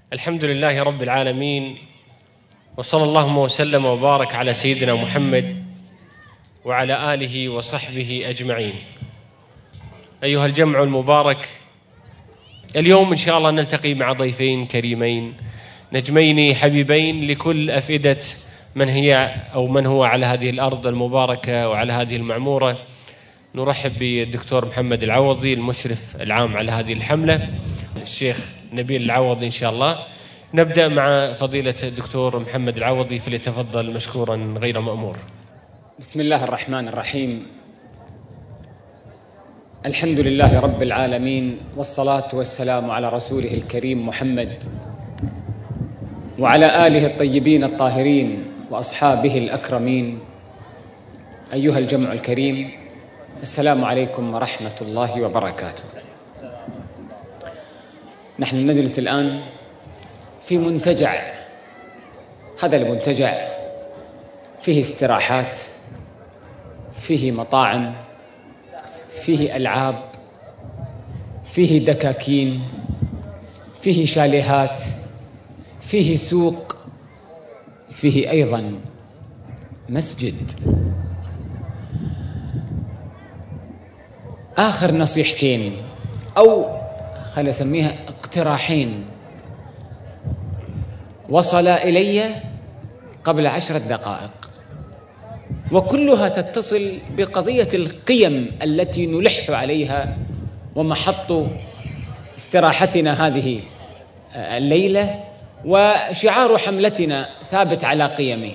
الحمد لله رب العالمين، وصلى اللهم وسلم وبارك على سيدنا محمد وعلى آله وصحبه أجمعين. أيها الجمع المبارك، اليوم إن شاء الله نلتقي مع ضيفين كريمين نجمين حبيبين لكل أفئدة من هو على هذه الأرض المباركة وعلى هذه المعمورة. نرحب بالدكتور محمد العوضي المشرف العام على هذه الحملة، الشيخ نبيل العوضي إن شاء الله. نبدأ مع فضيلة الدكتور محمد العوضي، فليتفضل مشكورا غير مأمور. بسم الله الرحمن الرحيم. الحمد لله رب العالمين، والصلاة والسلام على رسوله الكريم محمد وعلى آله الطيبين الطاهرين وأصحابه الأكرمين. أيها الجمع الكريم، السلام عليكم ورحمة الله وبركاته. نحن نجلس الآن في منتجع، هذا المنتجع فيه استراحات، فيه مطاعم، فيه ألعاب، فيه دكاكين، فيه شاليهات، فيه سوق، فيه أيضا مسجد. آخر نصيحتين أو خلينا نسميها اقتراحين وصل إلي قبل 10 دقائق، وكلها تتصل بقضية القيم التي نلح عليها ومحط استراحتنا هذه الليلة، وشعار حملتنا ثابت على قيمه.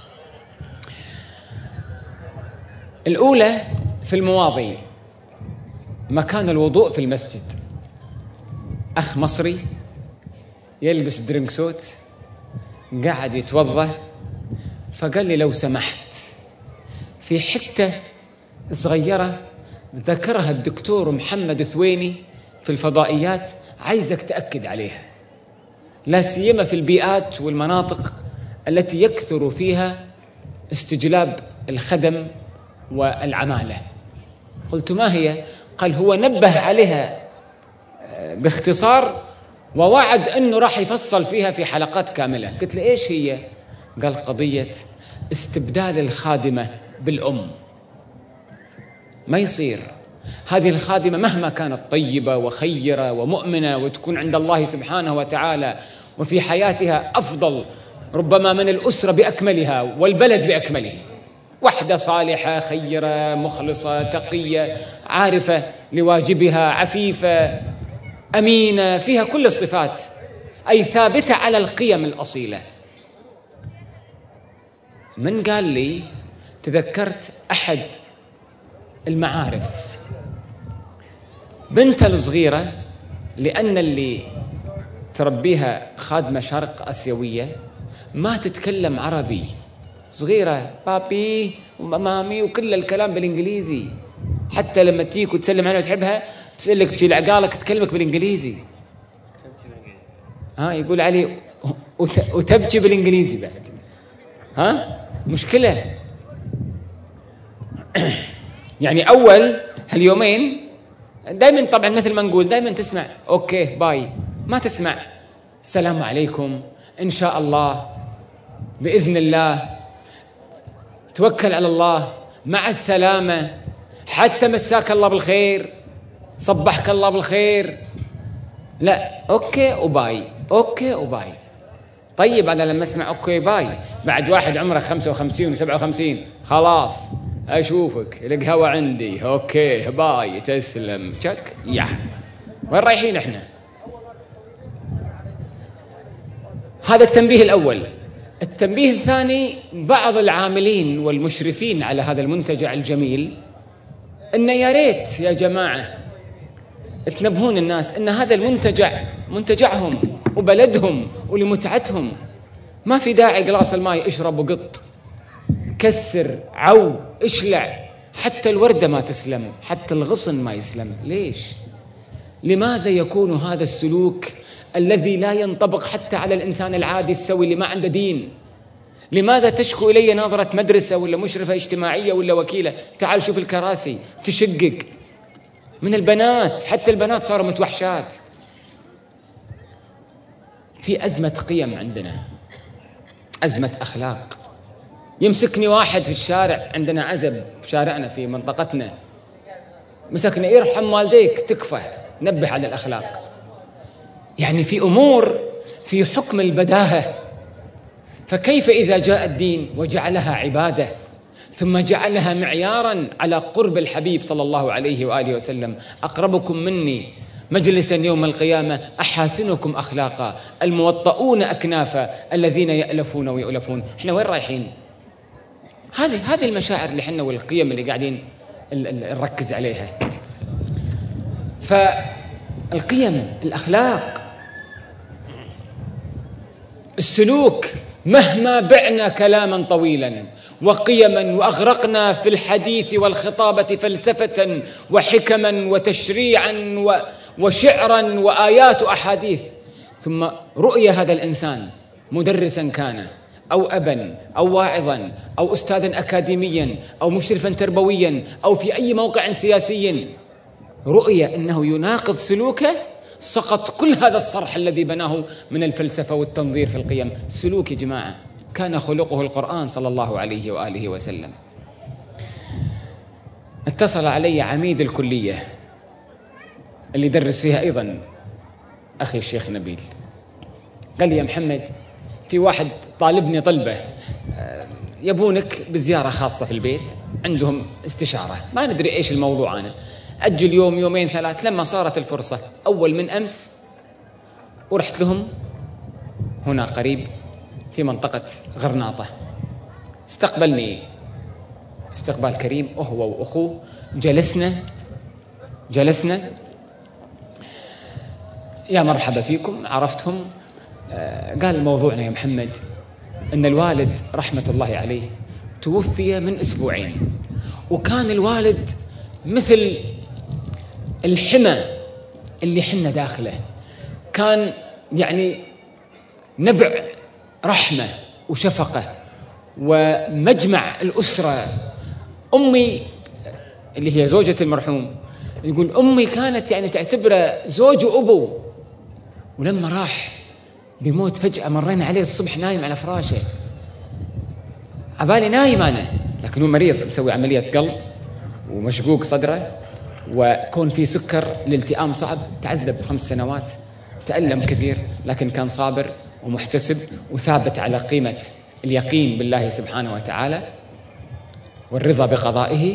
الأولى في المواضي، مكان الوضوء في المسجد. أخ مصري يلبس درينك سوت قاعد يتوضأ، فقال لي لو سمحت في حتة صغيرة ذكرها الدكتور محمد ثويني في الفضائيات، عايزك تأكد عليها، لا سيما في البيئات والمناطق التي يكثر فيها استجلاب الخدم والعمالة. قلت ما هي؟ قال هو نبه عليها باختصار ووعد أنه راح يفصل فيها في حلقات كاملة. قلت له إيش هي؟ قال قضية استبدال الخادمة بالأم. ما يصير هذه الخادمة مهما كانت طيبة وخيرة ومؤمنة وتكون عند الله سبحانه وتعالى وفي حياتها أفضل ربما من الأسرة بأكملها والبلد بأكمله، وحدة صالحة خيرة مخلصة تقية عارفة لواجبها عفيفة أمينة، فيها كل الصفات، أي ثابتة على القيم الأصيلة. من قال لي؟ تذكرت أحد المعارف، بنتها الصغيرة، لأن اللي تربيها خادمة شرق آسيوية ما تتكلم عربي، صغيرة بابي ومامي وكل الكلام بالإنجليزي، حتى لما تيك وتسلم عليها وتحبها تسألك تشيل عقالك تكلمك بالإنجليزي. يقول علي وتبكي بالإنجليزي بعد. مشكلة. يعني أول هاليومين دائما طبعا مثل ما نقول دائما تسمع أوكي باي، ما تسمع السلام عليكم إن شاء الله بإذن الله توكل على الله مع السلامة، حتى مساك الله بالخير صبحك الله بالخير، لا أوكي وباي أوكي وباي. طيب أنا لما أسمع أوكي باي بعد واحد عمره 55 و57 خلاص أشوفك القهوة عندي أوكي باي تسلم تشك وين رايحين إحنا؟ هذا التنبيه الأول. التنبيه الثاني، بعض العاملين والمشرفين على هذا المنتجع الجميل إن يا ريت يا جماعة تنبهون الناس إن هذا المنتجع منتجعهم وبلدهم ولمتعتهم، ما في داعي قلاص الماء اشرب وقط كسر عو اشلع، حتى الوردة ما تسلم، حتى الغصن ما يسلم. ليش؟ لماذا يكون هذا السلوك الذي لا ينطبق حتى على الإنسان العادي السوي اللي ما عنده دين؟ لماذا تشكو إلي ناظرة مدرسة ولا مشرفة اجتماعية ولا وكيلة تعال شوف الكراسي تشقق من البنات، حتى البنات صاروا متوحشات. في أزمة قيم عندنا، أزمة أخلاق. يمسكني واحد في الشارع، عندنا عزب في شارعنا في منطقتنا، مسكني يرحم والديك، تكفى، نبه على الأخلاق. يعني في أمور في حكم البداهة، فكيف إذا جاء الدين وجعلها عبادة ثم جعلها معياراً على قرب الحبيب صلى الله عليه وآله وسلم؟ أقربكم مني مجلساً يوم القيامة أحاسنكم أخلاقا، الموطؤون أكنافا، الذين يألفون ويؤلفون. إحنا وين رايحين؟ هذه المشاعر اللي حنا والقيم اللي قاعدين نركز عليها. فالقيم، الأخلاق، السلوك، مهما بعنا كلاما طويلا وقيما وأغرقنا في الحديث والخطابة فلسفة وحكما وتشريعا وشعرا وآيات وأحاديث، ثم رؤية هذا الإنسان مدرسا كان أو أبا أو واعظا أو أستاذا أكاديميا أو مشرفا تربويا أو في أي موقع سياسي، رؤية أنه يناقض سلوكه، سقط كل هذا الصرح الذي بناه من الفلسفة والتنظير في القيم. سلوك يا جماعة كان خلقه القرآن صلى الله عليه وآله وسلم. اتصل علي عميد الكلية اللي يدرس فيها أيضا أخي الشيخ نبيل، قال لي يا محمد في واحد طالبني طلبة يبونك بزيارة خاصة في البيت، عندهم استشارة، ما ندري إيش الموضوع. أنا أجل يوم يومين ثلاث، لما صارت الفرصة أول من أمس ورحت لهم هنا قريب في منطقة غرناطة. استقبلني استقبال كريم، هو وأخوه، جلسنا يا مرحبا فيكم، عرفتهم. قال موضوعنا يا محمد أن الوالد رحمة الله عليه توفي من أسبوعين، وكان الوالد مثل الحمى اللي حنا داخله، كان يعني نبع رحمة وشفقة ومجمع الأسرة. أمي اللي هي زوجة المرحوم يقول أمي كانت يعني تعتبره زوج وأبو، ولما راح بموت فجأة مرينا عليه الصبح نايم على فراشه، عبالي نايم أنا، لكن هو مريض مسوي عملية قلب ومشقوق صدره، وكون في سكر، الالتئام صعب، تعذب 5 سنوات، تألم كثير، لكن كان صابر ومحتسب وثابت على قيمة اليقين بالله سبحانه وتعالى والرضا بقضائه.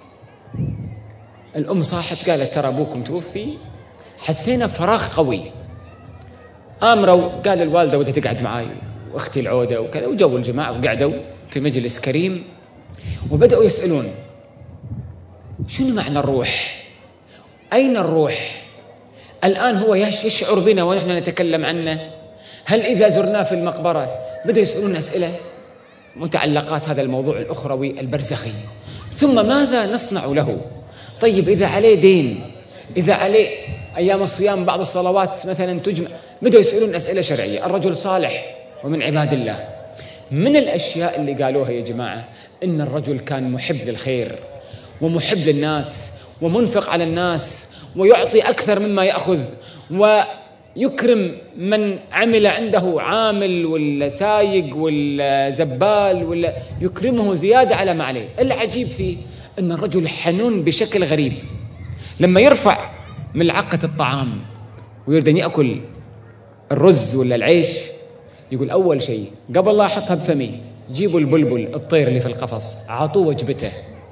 الأم صاحت قالت ترى أبوكم توفي، حسينا فراغ قوي. آمروا قال الوالدة ودها تقعد معاي وأختي العودة وكذا، وجو الجماعة وقعدوا في مجلس كريم وبدأوا يسألون شنو معنى الروح؟ أين الروح؟ الآن هو يشعر بنا ونحن نتكلم عنه. هل إذا زرناه في المقبرة؟ بدأوا يسألون أسئلة متعلقات هذا الموضوع الأخروي البرزخي. ثم ماذا نصنع له؟ طيب إذا عليه دين، إذا عليه أيام الصيام بعض الصلوات مثلا تجمع، بدأوا يسألون أسئلة شرعية. الرجل صالح ومن عباد الله. من الأشياء اللي قالوها يا جماعة إن الرجل كان محب للخير ومحب للناس ومنفق على الناس ويعطي أكثر مما يأخذ، ويكرم من عمل عنده، عامل ولا سايق ولا زبال، ولا يكرمه زيادة على ما عليه. العجيب فيه أن الرجل حنون بشكل غريب. لما يرفع ملعقة الطعام ويريد أن يأكل الرز ولا العيش، يقول أول شيء قبل لا أحطها بفمي جيبوا البلبل الطير اللي في القفص، عطوه وجبته.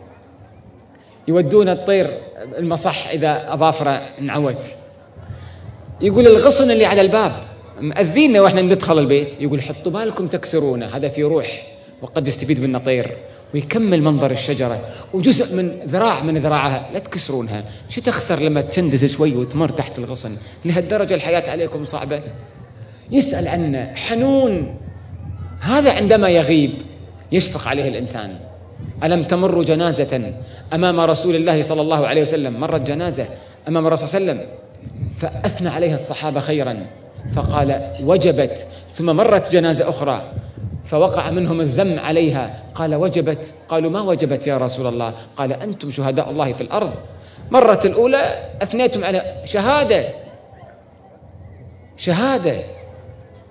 يودون الطير المصح إذا أظافره انعوت. يقول الغصن اللي على الباب مأذينا وإحنا ندخل البيت، يقول حطوا بالكم تكسرونه، هذا في روح وقد يستفيد منه طير. ويكمل منظر الشجرة وجزء من ذراع من ذراعها لا تكسرونها، شو تخسر لما تشندز شوي وتمر تحت الغصن؟ لهالدرجة الحياة عليكم صعبة. يسأل عنه، حنون. هذا عندما يغيب يشفق عليه الإنسان. ألم تمر جنازة أمام رسول الله صلى الله عليه وسلم، مرت جنازة أمام الرسول صلى الله عليه وسلم فأثنى عليها الصحابة خيرا فقال وجبت، ثم مرت جنازة أخرى فوقع منهم الذم عليها قال وجبت، قالوا ما وجبت يا رسول الله؟ قال أنتم شهداء الله في الأرض، مرت الأولى أثنيتم على شهادة.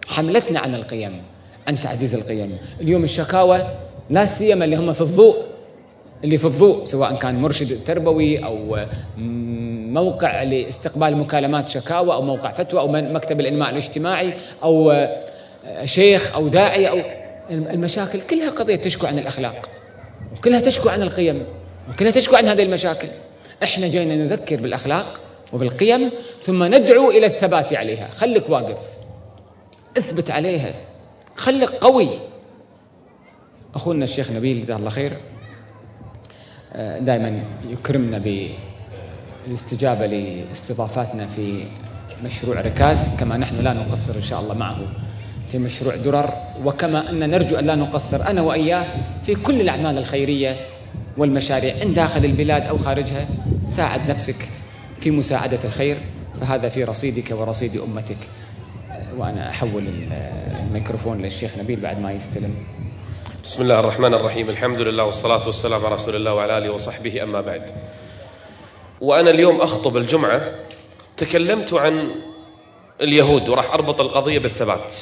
حملتنا عن القيم، عن تعزيز القيم. اليوم الشكاوى لا سيما اللي هم في الضوء، اللي في الضوء، سواء كان مرشد تربوي أو موقع لاستقبال مكالمات شكاوى أو موقع فتوى أو مكتب الإنماء الاجتماعي أو شيخ أو داعية، أو المشاكل كلها قضية تشكو عن الأخلاق، وكلها تشكو عن القيم، وكلها تشكو عن هذه المشاكل. إحنا جينا نذكر بالأخلاق وبالقيم، ثم ندعو إلى الثبات عليها. خليك واقف، اثبت عليها، خليك قوي. أخونا الشيخ نبيل جزاه الله خير دائما يكرمنا بالاستجابة لاستضافاتنا في مشروع ركاز، كما نحن لا نقصر إن شاء الله معه في مشروع درر، وكما أن نرجو أن لا نقصر أنا وإياه في كل الأعمال الخيرية والمشاريع إن داخل البلاد أو خارجها. ساعد نفسك في مساعدة الخير، فهذا في رصيدك ورصيد أمتك. وأنا أحول الميكروفون للشيخ نبيل بعد ما يستلم. بسم الله الرحمن الرحيم، الحمد لله والصلاة والسلام على رسول الله وعلى آله وصحبه، أما بعد. وأنا اليوم أخطب الجمعة تكلمت عن اليهود، وراح أربط القضية بالثبات.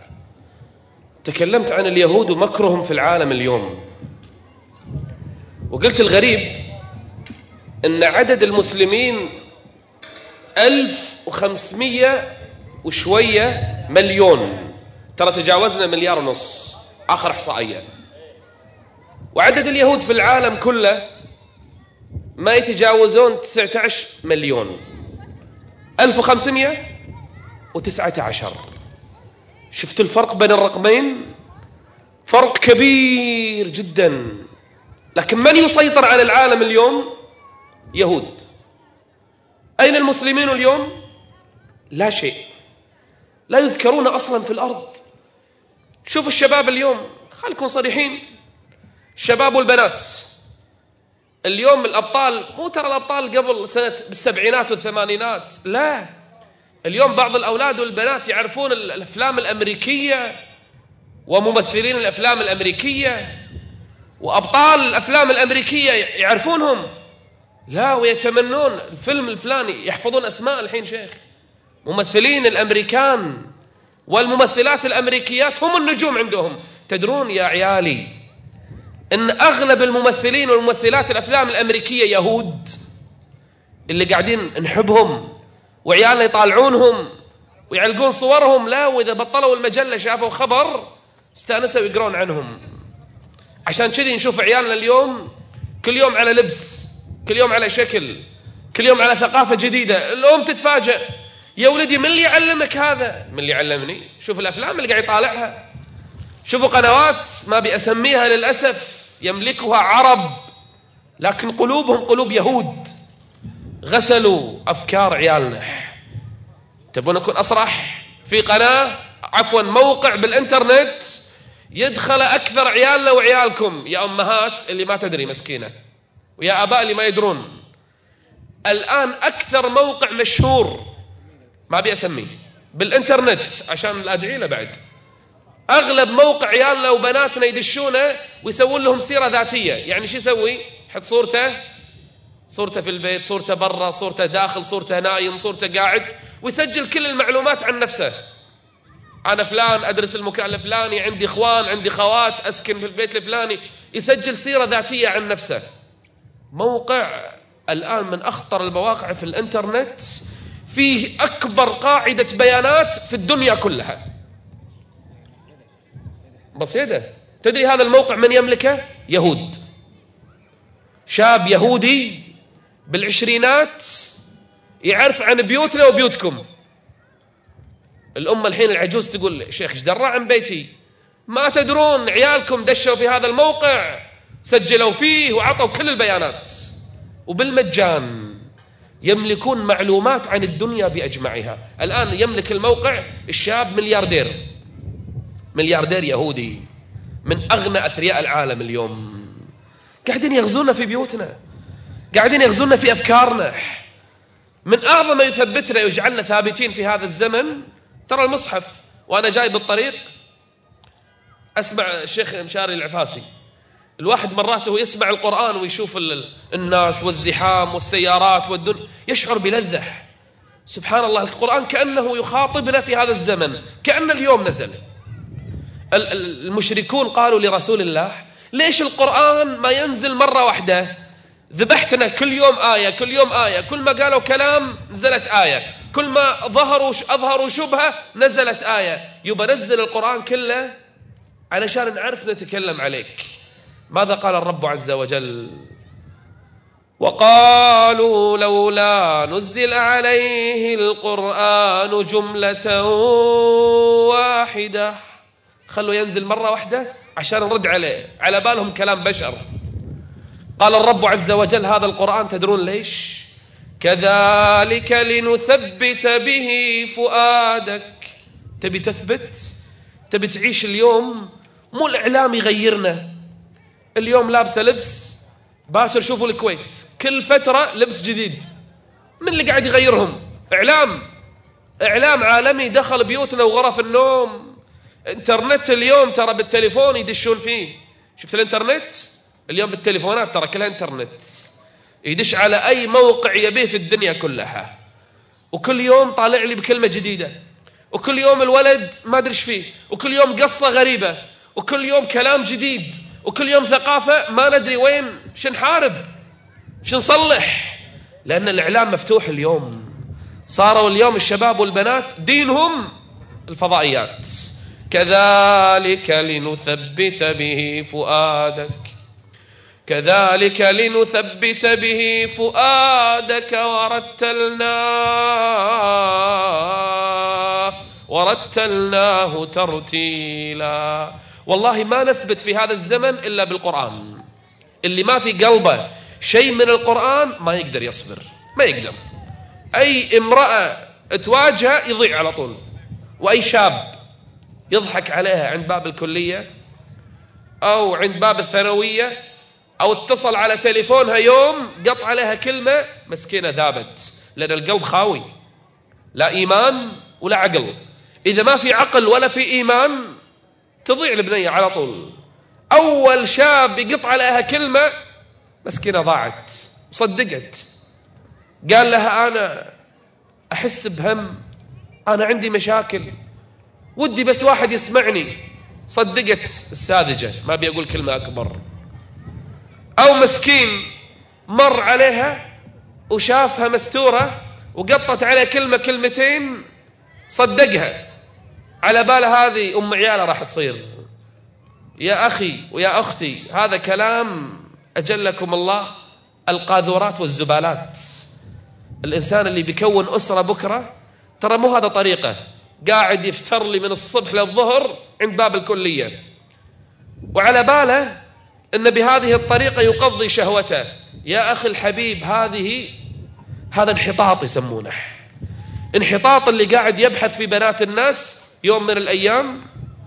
تكلمت عن اليهود ومكرهم في العالم اليوم، وقلت الغريب أن عدد المسلمين 1500 وشوية مليون، ترى تجاوزنا 1.5 مليار آخر إحصائية. وعدد اليهود في العالم كله ما يتجاوزون 19 مليون. 1519. شفتوا الفرق بين الرقمين؟ فرق كبير جدا. لكن من يسيطر على العالم اليوم؟ يهود. أين المسلمين اليوم؟ لا شيء، لا يذكرون أصلا في الأرض. شوف الشباب اليوم، خلكم صريحين، الشباب والبنات اليوم الأبطال، مو ترى الأبطال قبل سنة بالسبعينات والثمانينات، لا، اليوم بعض الأولاد والبنات يعرفون الأفلام الأمريكية وممثلين الأفلام الأمريكية وأبطال الأفلام الأمريكية يعرفونهم، لا، ويتمنون الفيلم الفلاني، يحفظون أسماء الحين شيخ. ممثلين الأمريكان والممثلات الأمريكيات هم النجوم عندهم. تدرون يا عيالي إن أغلب الممثلين والممثلات الأفلام الأمريكية يهود، اللي قاعدين نحبهم وعيالنا يطالعونهم ويعلقون صورهم، لا، وإذا بطلوا المجلة شافوا خبر استانسوا ويقرون عنهم. عشان كذي نشوف عيالنا اليوم كل يوم على لبس، كل يوم على شكل، كل يوم على ثقافة جديدة. الأم تتفاجأ، يا ولدي من اللي يعلمك هذا؟ من اللي علمني؟ شوف الأفلام اللي قاعد يطالعها، شوفوا قنوات ما بأسميها للأسف يملكها عرب، لكن قلوبهم قلوب يهود. غسلوا أفكار عيالنا. تبون أكون أصرح؟ في قناة، عفوا موقع بالإنترنت يدخل أكثر عيالنا وعيالكم، يا أمهات اللي ما تدري مسكينة، ويا آباء اللي ما يدرون. الآن أكثر موقع مشهور ما بيسميه بالإنترنت عشان الأدعي له بعد، أغلب موقع عيالنا وبناتنا يدشونه ويسوون لهم سيرة ذاتية. يعني شو يسوي؟ يحط صورته في البيت، صورته برا، صورته داخل، صورته نايم، صورته قاعد، ويسجل كل المعلومات عن نفسه. أنا فلان، أدرس المكان الفلاني، عندي إخوان، عندي خوات، أسكن في البيت الفلاني. يسجل سيرة ذاتية عن نفسه. موقع الآن من أخطر المواقع في الإنترنت، فيه أكبر قاعدة بيانات في الدنيا كلها. بسيطة. تدري هذا الموقع من يملكه؟ يهود. شاب يهودي بالعشرينات يعرف عن بيوتنا وبيوتكم. الأمة الحين العجوز تقول شيخ ايش درى عن بيتي؟ ما تدرون عيالكم دشوا في هذا الموقع، سجلوا فيه وعطوا كل البيانات وبالمجان، يملكون معلومات عن الدنيا بأجمعها. الآن يملك الموقع الشاب ملياردير يهودي من أغنى أثرياء العالم اليوم، قاعدين يغزونا في بيوتنا، قاعدين يغزونا في أفكارنا. من أعظم ما يثبتنا ويجعلنا ثابتين في هذا الزمن ترى المصحف. وأنا جاي بالطريق أسمع الشيخ مشاري العفاسي، الواحد مرات هو يسمع القرآن ويشوف الناس والزحام والسيارات والدنيا يشعر بلذة، سبحان الله، القرآن كأنه يخاطبنا في هذا الزمن، كأن اليوم نزل. المشركون قالوا لرسول الله: ليش القرآن ما ينزل مرة واحدة؟ ذبحتنا كل يوم آية، كل يوم آية، كل ما قالوا كلام نزلت آية، كل ما أظهروا شبهة نزلت آية. يبقى نزل القرآن كله علشان نعرف نتكلم عليك. ماذا قال الرب عز وجل؟ وقالوا لولا نزل عليه القرآن جملة واحدة. خلوا ينزل مرة واحدة عشان نرد عليه، على بالهم كلام بشر. قال الرب عز وجل: هذا القرآن تدرون ليش؟ كذلك لنثبت به فؤادك. تبي تثبت؟ تبي تعيش اليوم؟ مو الإعلام يغيرنا. اليوم لابسه لبس، باكر شوفوا الكويت كل فترة لبس جديد. من اللي قاعد يغيرهم؟ إعلام عالمي دخل بيوتنا وغرف النوم. انترنت اليوم ترى بالتليفون يدشون فيه. شفت الانترنت؟ اليوم بالتليفونات ترى كلها انترنت، يدش على أي موقع يبيه في الدنيا كلها. وكل يوم طالع لي بكلمة جديدة، وكل يوم الولد ما أدري إيش فيه، وكل يوم قصة غريبة، وكل يوم كلام جديد، وكل يوم ثقافة ما ندري وين شنحارب شنصلح. لأن الإعلام مفتوح اليوم. صاروا اليوم الشباب والبنات دينهم الفضائيات. كذلك لنثبت به فؤادك، كذلك لنثبت به فؤادك ورتلناه ترتيلا. والله ما نثبت في هذا الزمن إلا بالقرآن. اللي ما في قلبه شيء من القرآن ما يقدر يصبر، ما يقدر. أي امرأة تواجهه يضيع على طول، وأي شاب يضحك عليها عند باب الكلية أو عند باب الثانوية أو اتصل على تليفونها يوم قط عليها كلمة، مسكينة ذابت، لأن القلب خاوي، لا إيمان ولا عقل. إذا ما في عقل ولا في إيمان تضيع البنية على طول. أول شاب يقط عليها كلمة مسكينة ضاعت، صدقت. قال لها: أنا أحس بهم، أنا عندي مشاكل، ودي بس واحد يسمعني. صدقت الساذجة، ما بيقول كلمة أكبر. أو مسكين مر عليها وشافها مستورة وقطت عليها كلمة كلمتين، صدقها، على بالها هذه أم عيالها راح تصير. يا أخي ويا أختي، هذا كلام أجلكم الله القاذورات والزبالات. الإنسان اللي بيكون أسرة بكرة ترى مو هذا طريقة، قاعد يفتر لي من الصبح للظهر عند باب الكلية، وعلى باله أن بهذه الطريقة يقضي شهوته. يا أخي الحبيب، هذا انحطاط يسمونه. انحطاط اللي قاعد يبحث في بنات الناس يوم من الأيام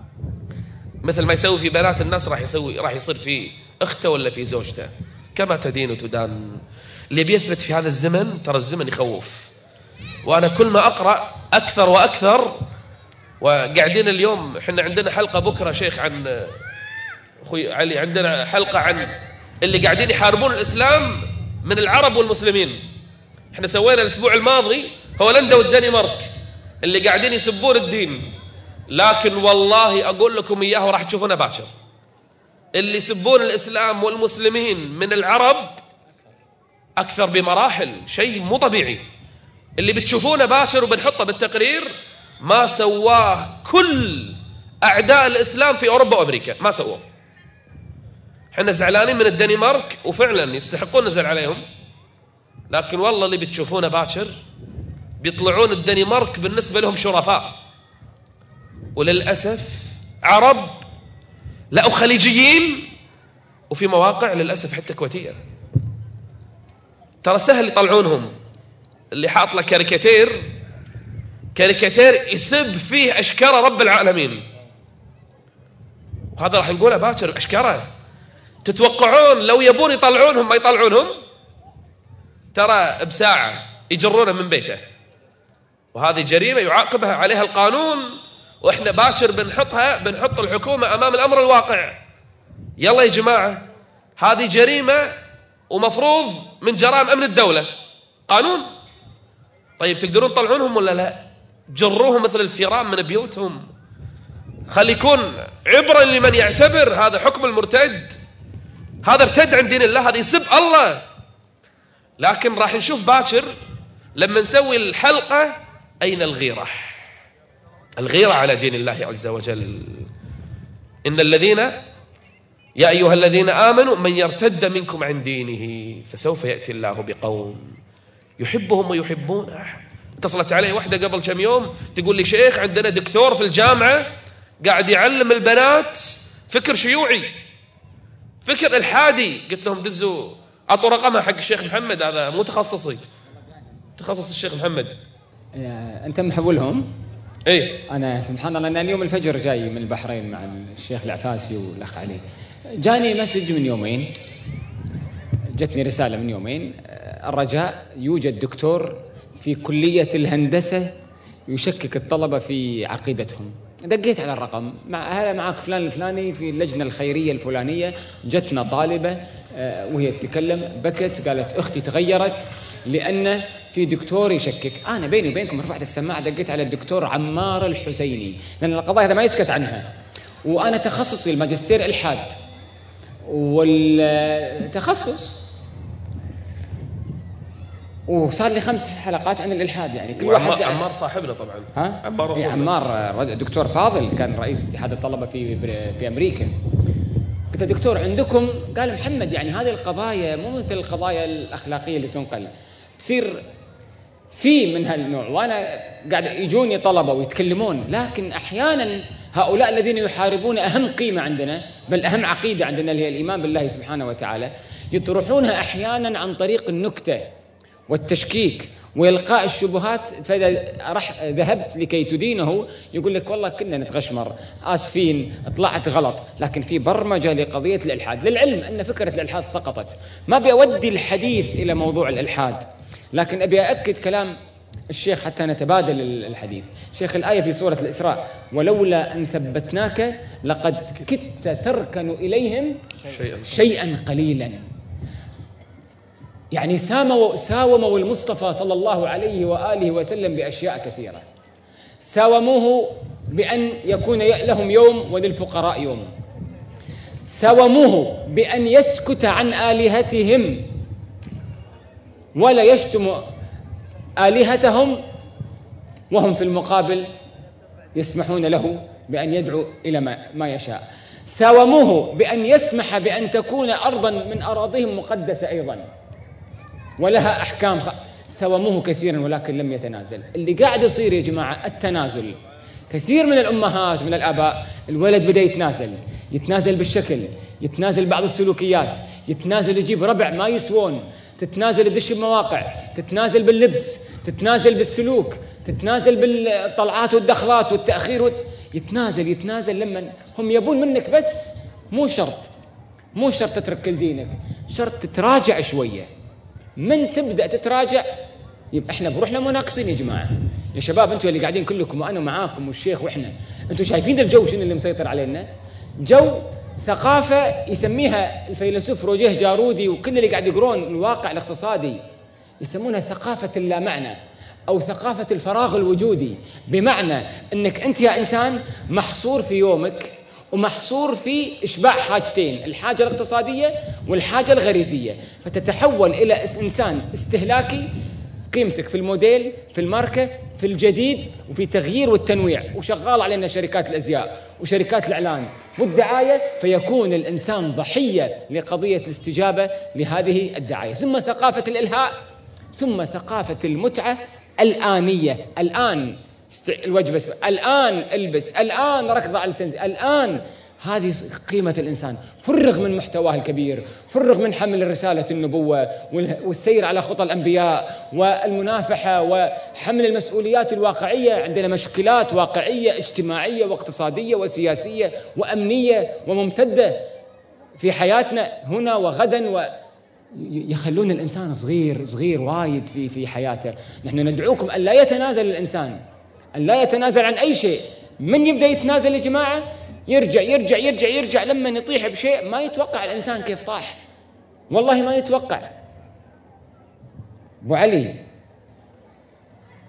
مثل ما يسوي في بنات الناس راح يصير في أخته ولا في زوجته. كما تدين تدان. اللي بيثبت في هذا الزمن، ترى الزمن يخوف. وأنا كل ما أقرأ أكثر وأكثر. وقاعدين اليوم إحنا عندنا حلقة بكرة شيخ عن أخوي علي، عندنا حلقة عن اللي قاعدين يحاربون الإسلام من العرب والمسلمين. إحنا سوينا الأسبوع الماضي هولندا والدنمارك اللي قاعدين يسبون الدين. لكن والله أقول لكم إياه وراح تشوفونه باكر، اللي يسبون الإسلام والمسلمين من العرب أكثر بمراحل، شيء مو طبيعي. اللي بتشوفونه باكر وبنحطه بالتقرير ما سواه كل أعداء الإسلام في أوروبا وأمريكا، ما سواه. احنا زعلانين من الدنمارك وفعلا يستحقون نزل عليهم، لكن والله اللي بتشوفونه باكر بيطلعون الدنمارك بالنسبة لهم شرفاء، وللأسف عرب لا خليجيين، وفي مواقع للأسف حتى كويتية. ترى سهل يطلعونهم. اللي حاط له كاريكاتير يسب فيه أشكره رب العالمين، وهذا راح نقوله باكر أشكره. تتوقعون لو يبون يطلعونهم ما يطلعونهم؟ ترى بساعة يجرونه من بيته، وهذه جريمة يعاقبها عليها القانون. وإحنا باكر بنحط الحكومة أمام الأمر الواقع. يلا يا جماعة، هذه جريمة ومفروض من جرائم أمن الدولة، قانون. طيب تقدرون تطلعونهم ولا لا؟ جروهم مثل الفيران من بيوتهم. خلي يكون عبرة لمن يعتبر هذا حكم المرتد، هذا ارتد عن دين الله، هذا يسب الله. لكن راح نشوف باكر لما نسوي الحلقة أين الغيرة، الغيرة على دين الله عز وجل. إن الذين يا أيها الذين آمنوا من يرتد منكم عن دينه فسوف يأتي الله بقوم يحبهم ويحبونه. اتصلت علي واحدة قبل كم يوم تقول لي شيخ عندنا دكتور في الجامعة قاعد يعلم البنات فكر شيوعي، فكر الحادي. قلت لهم دزوا أعطوا رقمها حق الشيخ محمد، هذا مو تخصصي، تخصص الشيخ محمد. أنت محولهم؟ إيه أنا سبحان الله أنا اليوم الفجر جاي من البحرين مع الشيخ العفاسي والأخ علي. جاني مسج من يومين، جتني رسالة من يومين، الرجاء يوجد دكتور في كلية الهندسة يشكك الطلبة في عقيدتهم. دقيت على الرقم، هذا معك فلان الفلاني في اللجنة الخيرية الفلانية. جتنا طالبة وهي تتكلم بكت، قالت أختي تغيرت لأن في دكتور يشكك. أنا بيني وبينكم رفعت السماعة دقيت على الدكتور عمار الحسيني، لأن القضايا هذا ما يسكت عنها، وأنا تخصصي الماجستير إلحاد والتخصص، وصار لي 5 حلقات عن الإلحاد. يعني كل واحد عمار صاحبنا طبعا. ها؟ عمار عمار دكتور فاضل كان رئيس اتحاد الطلبة في أمريكا. قلت دكتور عندكم، قال محمد يعني هذه القضايا مو مثل القضايا الأخلاقية اللي تنقل، بصير في من هالنوع. وأنا قاعد يجوني طلبة ويتكلمون، لكن أحيانا هؤلاء الذين يحاربون أهم قيمة عندنا بل أهم عقيدة عندنا اللي هي الإيمان بالله سبحانه وتعالى، يطرحونها أحيانا عن طريق النكتة والتشكيك وإلقاء الشبهات. فإذا ذهبت لكي تدينه يقول لك والله كنا نتغشمر، آسفين، طلعت غلط. لكن في برمجة لقضية الإلحاد. للعلم أن فكرة الإلحاد سقطت، ما بيودي الحديث إلى موضوع الإلحاد، لكن أبي أأكد كلام الشيخ حتى نتبادل الحديث. شيخ الآية في سورة الإسراء ولولا أن ثبتناك لقد كدت تركن إليهم شيئا قليلا. يعني ساوموا المصطفى صلى الله عليه وآله وسلم بأشياء كثيرة. ساوموه بأن يكون لهم يوم وللفقراء يوم، ساوموه بأن يسكت عن آلهتهم ولا يشتم آلهتهم، وهم في المقابل يسمحون له بأن يدعو إلى ما يشاء. ساوموه بأن يسمح بأن تكون أرضا من أراضيهم مقدسة أيضا ولها أحكام. ساوموه كثيرا ولكن لم يتنازل. اللي قاعد يصير يا جماعة التنازل. كثير من الأمهات ومن الآباء الولد بدأ يتنازل بالشكل، يتنازل بعض السلوكيات، يتنازل يجيب ربع ما يسوون، تتنازل يدش بمواقع، تتنازل باللبس، تتنازل بالسلوك، تتنازل بالطلعات والدخلات والتأخير يتنازل لما هم يبون منك. بس مو شرط تترك كل دينك، شرط تتراجع شوية. من تبدأ تتراجع يبقى احنا بروحنا مناقصين يا جماعة. يا شباب انتوا اللي قاعدين كلكم وانا معاكم والشيخ واحنا، انتوا شايفين الجو شنو اللي مسيطر علينا؟ جو ثقافة يسميها الفيلسوف روجيه جارودي وكل اللي قاعد يقرون الواقع الاقتصادي يسمونها ثقافة اللامعنى أو ثقافة الفراغ الوجودي. بمعنى أنك أنت يا إنسان محصور في يومك ومحصور في إشباع حاجتين، الحاجة الاقتصادية والحاجة الغريزية، فتتحول إلى إنسان استهلاكي. قيمتك في الموديل، في الماركة، في الجديد، وفي تغيير والتنويع، وشغال علينا شركات الأزياء وشركات الإعلان والدعاية، فيكون الإنسان ضحية لقضية الاستجابة لهذه الدعاية. ثم ثقافة الإلهاء، ثم ثقافة المتعة الآنية. الآن الوجبة، الآن البس، الآن ركض على التنزيل، الآن. هذه قيمة الإنسان. فرغ من محتواه الكبير، فرغ من حمل رسالة النبوة والسير على خطى الأنبياء والمنافحة وحمل المسؤوليات الواقعية. عندنا مشكلات واقعية اجتماعية واقتصادية وسياسية وأمنية وممتدة في حياتنا هنا وغدا، يخلون الإنسان صغير وايد في حياته. نحن ندعوكم أن لا يتنازل الإنسان، أن لا يتنازل عن أي شيء. من يبدأ يتنازل يا جماعة يرجع لما يطيح بشيء ما يتوقع الإنسان كيف طاح، والله ما يتوقع. أبو علي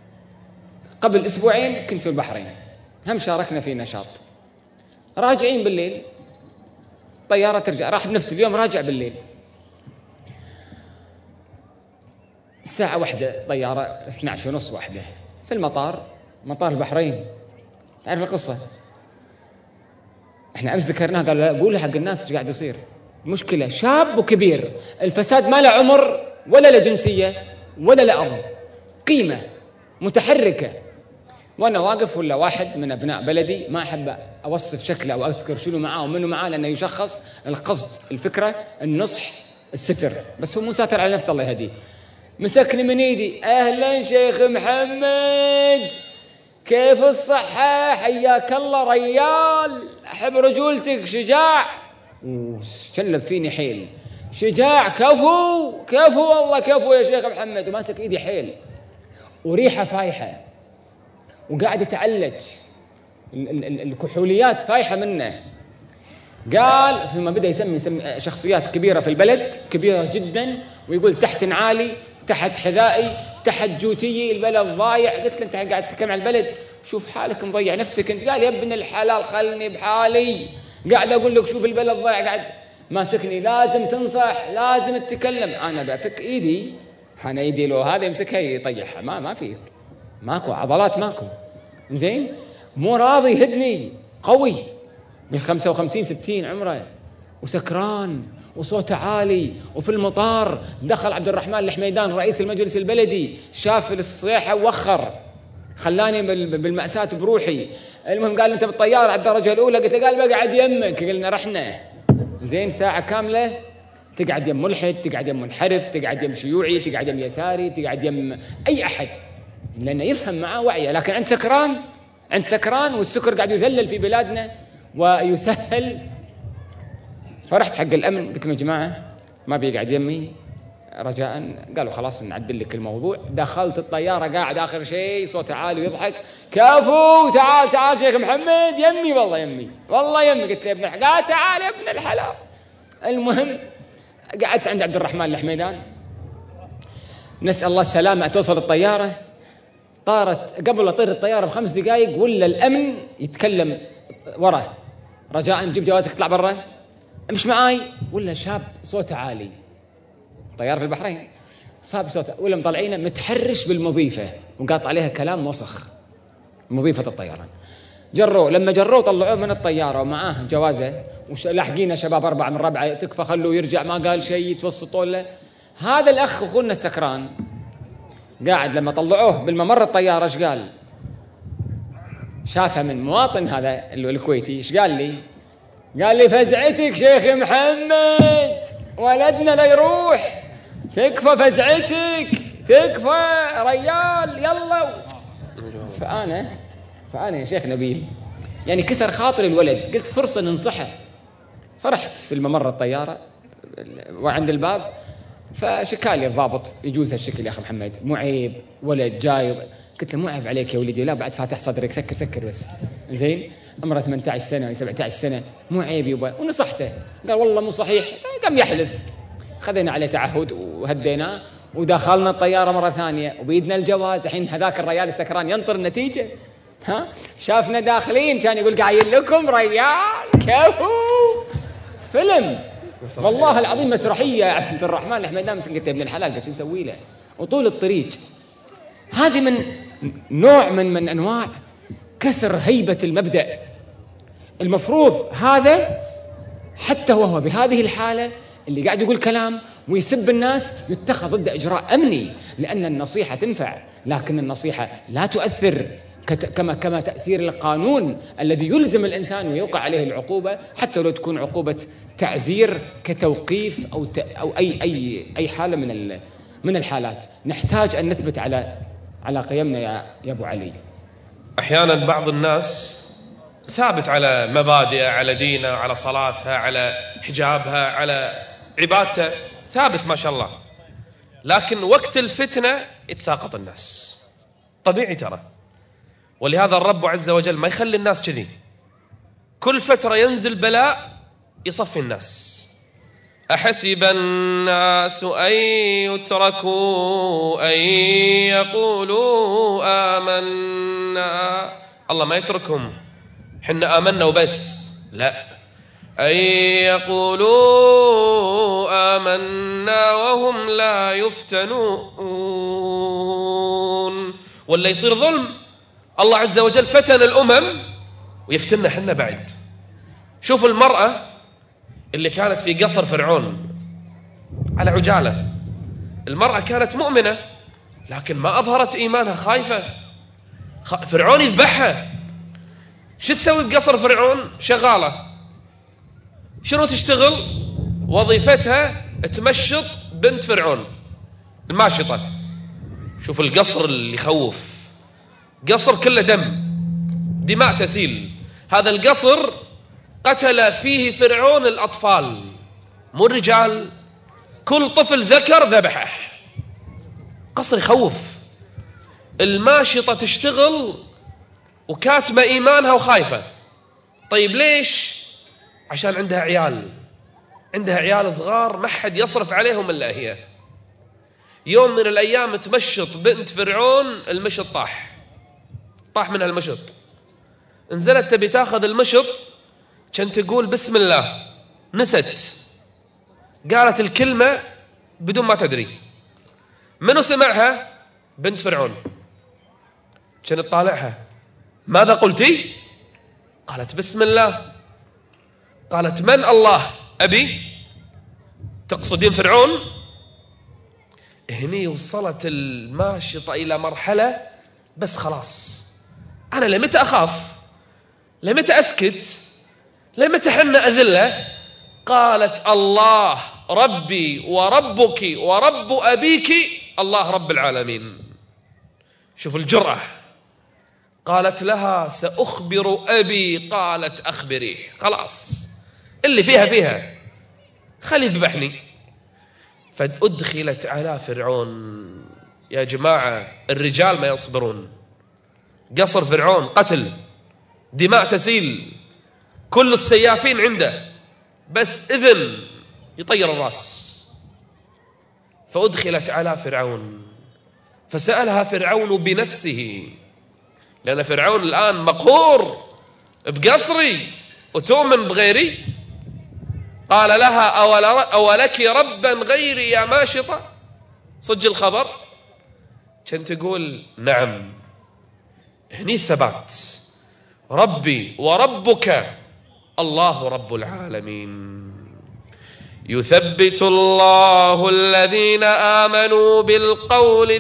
قبل أسبوعين كنت في البحرين، هم شاركنا في نشاط. راجعين بالليل طيارة ترجع، راح بنفس اليوم راجع بالليل، الساعة 1 طيارة 12:30 1 في المطار، مطار البحرين. تعرف القصة؟ احنا أمس ذكرناها، قال لا قولها حق الناس ايش قاعد يصير. مشكلة شاب وكبير، الفساد ما له عمر ولا له جنسية ولا له أرض، قيمة متحركة. وأنا واقف ولا واحد من أبناء بلدي، ما أحب أوصف شكله أو أذكر شنو معاه ومنه معاه لأنه يشخص القصد، الفكرة، النصح، الستر، بس هو مو ساتر على نفسه الله يهديه. مسكني من ايدي، اهلا شيخ محمد، كيف الصحة؟ حياك الله ريال، احب رجولتك، شجاع. شلب فيني حيل، شجاع، كفو كفو والله كفو يا شيخ محمد، وماسك ايدي حيل وريحة فايحة وقاعد يتعلج، الكحوليات فايحة منه. قال فيما بدأ يسمي شخصيات كبيرة في البلد، كبيرة جدا، ويقول تحت عالي، تحت حذائي، تحت جوتي، البلد ضايع. قلت له انت قاعد تتكلم عن البلد، شوف حالك مضيع نفسك انت. قال يا ابن الحلال خلني بحالي، قاعد اقول لك شوف البلد ضايع، قاعد ماسكني لازم تنصح، لازم تتكلم. انا بفك ايدي، انا ايدي لو هذا يمسكها يطيحها، ما في، ماكو عضلات، ماكو زين، مو راضي يهدني، قوي بال55 60 عمره وسكران وصوته عالي. وفي المطار دخل عبد الرحمن الحميدان رئيس المجلس البلدي، شاف الصيحة ووخر، خلاني بالمأساة بروحي. المهم قال انت بالطيارة على الدرجة الأولى، قلت له قال بقعد يمك. قلنا رحنا زين ساعة كاملة تقعد يم ملحد، تقعد يم منحرف، تقعد يم شيوعي، تقعد يم يساري، تقعد يم أي أحد، لأنه يفهم معاه وعيه. لكن عند سكران، والسكر قاعد يذلل في بلادنا ويسهل. فرحت حق الأمن قلت لهم يا جماعة ما بيقعد يمي رجاء. قالوا خلاص نعدل لك الموضوع. دخلت الطيارة قاعد آخر شيء صوته عالي ويضحك، كفو تعال شيخ محمد، يمي والله يمي والله يمي. قلت له يا ابن الحلال، قال تعال يا ابن الحلال. المهم قعدت عند عبد الرحمن الحميدان، نسأل الله السلامة. توصل الطيارة، طارت قبل لا تطير الطيارة ب5 دقائق ولا الأمن يتكلم وراه، رجاء جيب جوازك اطلع برا، امش معاي. ولا شاب صوته عالي، طيارة في البحرين، صاب صوته، ولا مطلعينه متحرش بالمضيفة وقاطع عليها كلام وسخ، مضيفة الطيران. لما جروه طلعوه من الطيارة ومعاه جوازه، ولاحقينه شباب 4 من ربعه، تكفى خلوه يرجع، ما قال شيء، يتوسطوا له. هذا الأخ أخونا السكران قاعد لما طلعوه بالممر الطيارة ايش قال؟ شافها من مواطن هذا الكويتي، ايش قال لي؟ قال لي فزعتك شيخ محمد، ولدنا لا يروح، تكفى فزعتك، تكفى ريال يلا. فأنا يا شيخ نبيل يعني كسر خاطر الولد، قلت فرصة ننصحه. فرحت في الممر الطيارة وعند الباب، فشكالي الضابط يجوز هالشكل يا أخي محمد، مو عيب، ولد جاي. قلت له مو عيب عليك يا ولدي، لا بعد فاتح صدرك، سكر بس زين، عمره 18 سنة 17 سنة، مو عيب يبا. ونصحته، قال والله مو صحيح، قام يحلف. خذينا عليه تعهد وهديناه ودخلنا الطيارة مرة ثانية وبيدنا الجواز. الحين هذاك الريال السكران ينطر النتيجة، شافنا داخلين كان يقول قايل لكم ريال كفو، فيلم والله العظيم مسرحية. عبد الرحمن الحميدان مسكت ابن الحلال، قال شو نسوي له؟ وطول الطريق هذه من نوع من أنواع كسر هيبة المبدأ. المفروض هذا حتى وهو بهذه الحالة اللي قاعد يقول كلام ويسب الناس يتخذ ضد إجراء أمني، لأن النصيحة تنفع، لكن النصيحة لا تؤثر كما تأثير القانون الذي يلزم الإنسان ويوقع عليه العقوبة، حتى لو تكون عقوبة تعزير كتوقيف أو أي حالة من الحالات. نحتاج أن نثبت على قيمنا يا أبو علي. أحيانا بعض الناس ثابت على مبادئه، على دينه، على صلاتها، على حجابها، على عبادته، ثابت ما شاء الله، لكن وقت الفتنة يتساقط الناس، طبيعي ترى. ولهذا الرب عز وجل ما يخلي الناس كذي، كل فترة ينزل بلاء يصفي الناس. أحسب الناس أن يتركوا أن يقولوا آمنا. الله ما يتركهم حنا آمنا وبس، لا، أن يقولوا آمنا وهم لا يفتنون. ولا يصير ظلم. الله عز وجل فتن الأمم ويفتننا حنا بعد. شوف المرأة اللي كانت في قصر فرعون على عجالة، المرأة كانت مؤمنة لكن ما أظهرت إيمانها، خايفة فرعون يذبحها. شو تسوي بقصر فرعون؟ شغالة. شنو تشتغل؟ وظيفتها تمشط بنت فرعون الماشطة. شوف القصر اللي يخوف، قصر كله دماء تسيل. هذا القصر قتل فيه فرعون الأطفال مو الرجال، كل طفل ذكر ذبحه. قصر يخوف. الماشطة تشتغل وكاتمة إيمانها وخايفة. طيب ليش؟ عشان عندها عيال صغار ما حد يصرف عليهم إلا هي. يوم من الأيام تمشط بنت فرعون، المشط طاح منها المشط. نزلت تبي تاخذ المشط، كانت تقول بسم الله، نست، قالت الكلمة بدون ما تدري. منو سمعها؟ بنت فرعون. كانت تطالعها، ماذا قلتي؟ قالت بسم الله. قالت من الله؟ أبي. تقصدين فرعون؟ هني وصلت الماشطة إلى مرحلة بس خلاص، أنا لمتى أخاف؟ لمتى أسكت؟ لمتى حنا أذلة؟ قالت الله ربي وربك ورب أبيك الله رب العالمين. شوف الجرأة. قالت لها سأخبر أبي. قالت أخبريه. خلاص اللي فيها خلي يذبحني. فأدخلت على فرعون. يا جماعة الرجال ما يصبرون. قصر فرعون قتل، دماء تسيل، كل السيافين عنده، بس إذن يطير الرأس. فأدخلت على فرعون فسألها فرعون بنفسه، لأن فرعون الآن مقهور بقصري وتؤمن بغيري. قال لها أولك ربا غيري يا ماشطة؟ صج الخبر. كنت تقول نعم. هني الثبات. ربي وربك الله رب العالمين. يثبت الله الذين آمنوا بالقول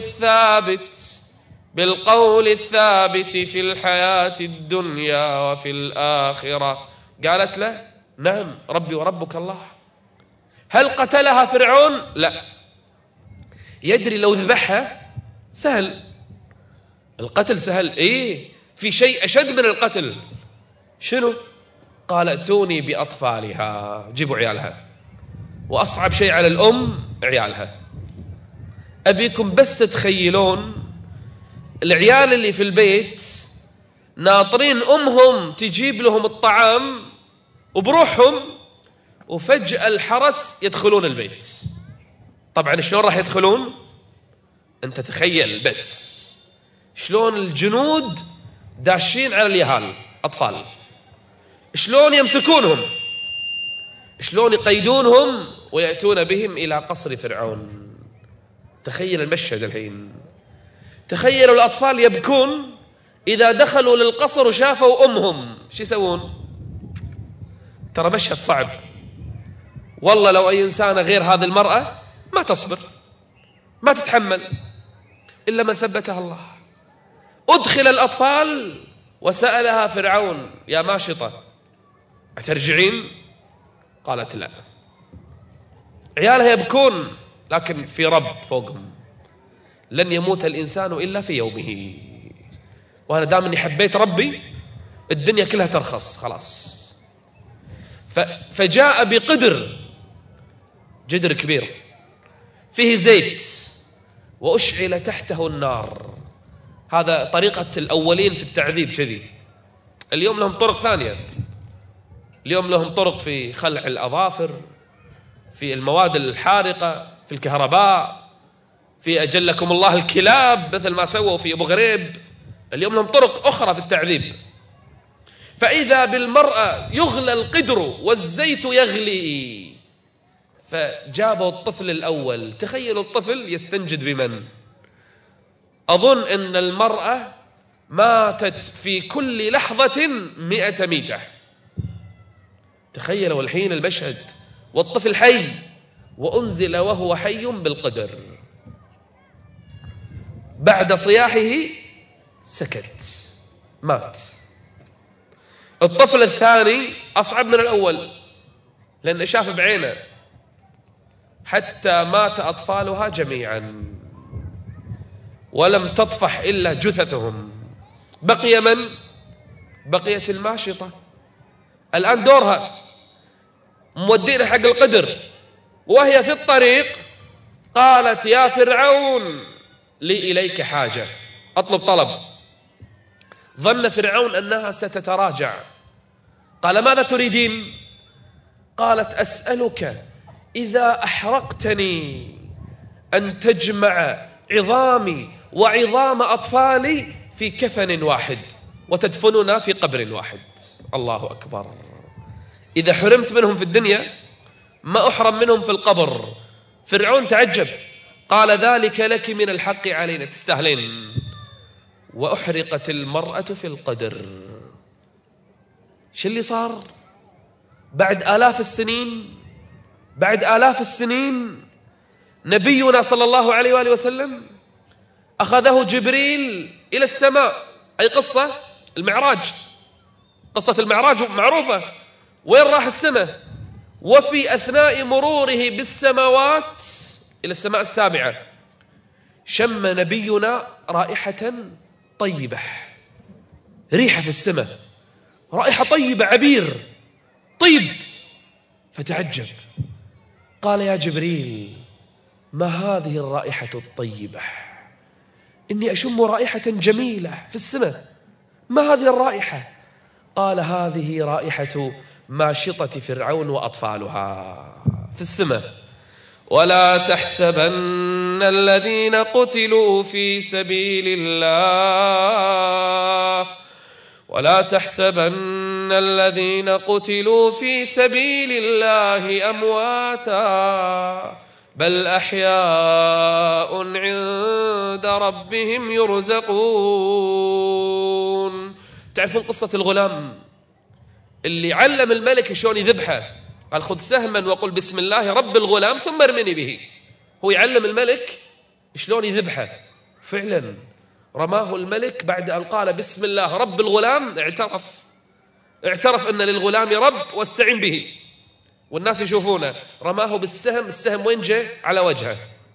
الثابت في الحياة الدنيا وفي الآخرة. قالت له نعم ربي وربك الله. هل قتلها فرعون؟ لا. يدري لو ذبحها سهل، القتل سهل. في شيء أشد من القتل. شنو؟ قال ائتوني بأطفالها، جيبوا عيالها. وأصعب شيء على الأم عيالها. أبيكم بس تتخيلون العيال اللي في البيت ناطرين أمهم تجيب لهم الطعام وبروحهم، وفجأة الحرس يدخلون البيت. طبعا شلون راح يدخلون؟ أنت تخيل بس شلون الجنود داشين على اليهال أطفال، شلون يمسكونهم، شلون يقيدونهم ويأتون بهم إلى قصر فرعون. تخيل المشهد الحين. تخيلوا الأطفال يبكون إذا دخلوا للقصر وشافوا أمهم، شو يسوون؟ ترى مشهد صعب والله. لو أي إنسان غير هذه المرأة ما تصبر، ما تتحمل، إلا من ثبتها الله. أدخل الأطفال وسألها فرعون يا ماشطة أترجعين؟ قالت لا. عيالها يبكون لكن في رب فوقهم. لن يموت الإنسان إلا في يومه. وأنا دام أني حبيت ربي الدنيا كلها ترخص خلاص. فجاء بقدر، جدر كبير فيه زيت وأشعل تحته النار. هذا طريقة الأولين في التعذيب كذي. اليوم لهم طرق ثانية. اليوم لهم طرق في خلع الأظافر، في المواد الحارقة، في الكهرباء، في أجلكم الله الكلاب، مثل ما سووا في أبو غريب. اليوم لهم طرق أخرى في التعذيب. فإذا بالمرأة يغلى القدر والزيت يغلي، فجابوا الطفل الأول. تخيلوا الطفل يستنجد بمن؟ أظن أن المرأة ماتت في كل لحظة 100 ميتة. تخيلوا الحين المشهد، والطفل حي، وأنزل وهو حي بالقدر. بعد صياحه سكت، مات. الطفل الثاني أصعب من الأول، لأنه شاف بعينه، حتى مات أطفالها جميعا ولم تطفح إلا جثثهم. بقي من؟ بقيت الماشطة. الآن دورها، مودينا حق القدر، وهي في الطريق قالت: يا فرعون لي إليك حاجة، أطلب طلب. ظن فرعون أنها ستتراجع، قال: ماذا تريدين؟ قالت: أسألك إذا أحرقتني أن تجمع عظامي وعظام أطفالي في كفن واحد وتدفننا في قبر واحد. الله أكبر. إذا حرمت منهم في الدنيا ما أحرم منهم في القبر. فرعون تعجب، قال: ذلك لك من الحق علينا، تستاهلين. وأحرقت المرأة في القدر. شو اللي صار؟ بعد آلاف السنين، بعد آلاف السنين، نبينا صلى الله عليه وآله وسلم أخذه جبريل إلى السماء. أي قصة المعراج، قصة المعراج معروفة. وين راح السماء؟ وفي أثناء مروره بالسماوات إلى السماء السابعة شم نبينا رائحة طيبة، ريحة في السماء، رائحة طيبة، عبير طيب. فتعجب، قال: يا جبريل، ما هذه الرائحة الطيبة؟ إني أشم رائحة جميلة في السماء، ما هذه الرائحة؟ قال: هذه رائحة ماشطة فرعون وأطفالها في السماء. ولا تحسبن الذين قتلوا في سبيل الله، ولا تحسبن الذين قتلوا في سبيل الله أمواتا، بل أحياء عند ربهم يرزقون. تعرفون قصة الغلام اللي علم الملك شلون يذبحه؟ قال: خذ سهما وقل بسم الله رب الغلام ثم ارمني به. هو يعلم الملك شلون يذبحه. فعلا رماه الملك بعد أن قال بسم الله رب الغلام، اعترف أن للغلام رب واستعين به، والناس يشوفونه. رماه بالسهم، السهم وين جاء؟ على وجهه.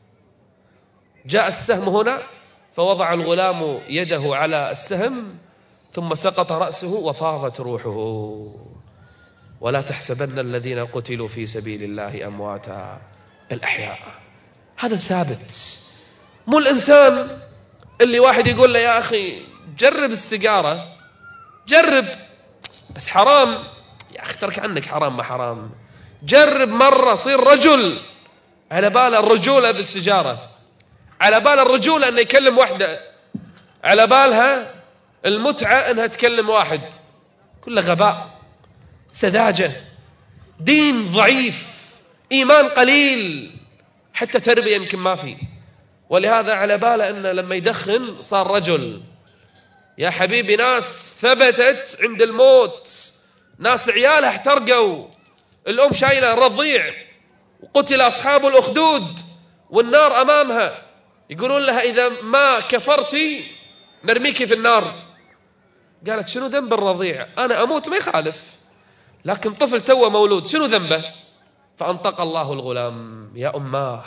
جاء السهم هنا، فوضع الغلام يده على السهم، ثم سقط رأسه وفاضت روحه. ولا تحسبن الذين قتلوا في سبيل الله أمواتا بل أحياء. هذا الثابت. مو الإنسان اللي واحد يقول له: يا أخي جرب السيجارة، جرب، بس حرام. يا أخي ترك عنك، حرام ما حرام. جرب مرة، صير رجل. على بال الرجولة بالسيجارة، على بال الرجولة أنه يكلم واحدة، على بالها المتعة أنها تكلم واحد. كله غباء، سذاجة، دين ضعيف، إيمان قليل، حتى تربية يمكن ما في. ولهذا على باله أنه لما يدخن صار رجل. يا حبيبي، ناس ثبتت عند الموت، ناس عيالها احترقوا، الأم شايلة رضيع، وقتل أصحاب الأخدود والنار أمامها، يقولون لها: إذا ما كفرتي نرميك في النار. قالت: شنو ذنب الرضيع؟ أنا أموت ما يخالف، لكن طفل توه مولود شنو ذنبه؟ فأنطق الله الغلام: يا أماه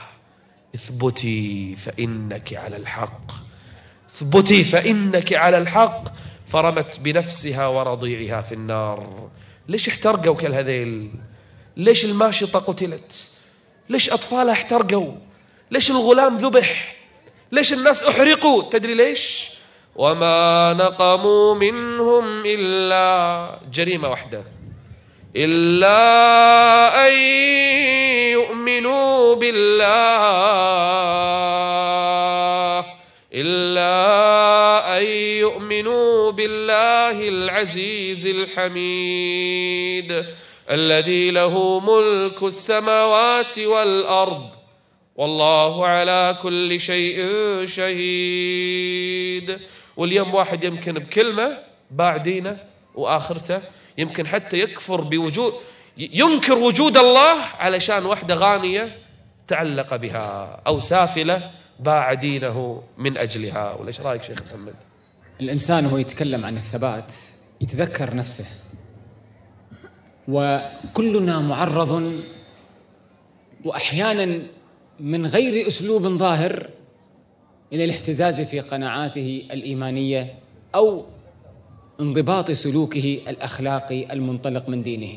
اثبتي فإنك على الحق، اثبتي فإنك على الحق. فرمت بنفسها ورضيعها في النار. ليش احترقوا كالهذيل؟ ليش الماشطة قتلت؟ ليش أطفالها احترقوا؟ ليش الغلام ذبح؟ ليش الناس أحرقوا؟ تدري ليش؟ وما نقموا منهم إلا جريمة واحدة، إلا أن يؤمنوا يؤمنوا بالله العزيز الحميد الذي له ملك السماوات والأرض والله على كل شيء شهيد. واليوم واحد يمكن بكلمة باع دينه وآخرته، يمكن حتى ينكر وجود الله علشان واحدة غانية تعلق بها أو سافلة باع دينه من أجلها. ولا إيش رأيك شيخ محمد؟ الإنسان وهو يتكلم عن الثبات يتذكر نفسه، وكلنا معرض وأحيانا من غير أسلوب ظاهر إلى الاهتزاز في قناعاته الإيمانية أو انضباط سلوكه الأخلاقي المنطلق من دينه،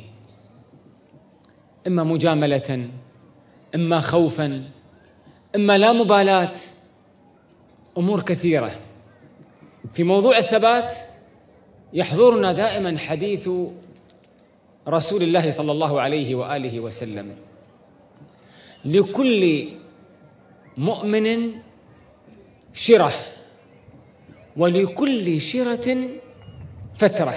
إما مجاملة، إما خوفا، إما لا مبالاة، أمور كثيرة. في موضوع الثبات يحضرنا دائما حديث رسول الله صلى الله عليه وآله وسلم: لكل مؤمن شرة ولكل شرة فترة.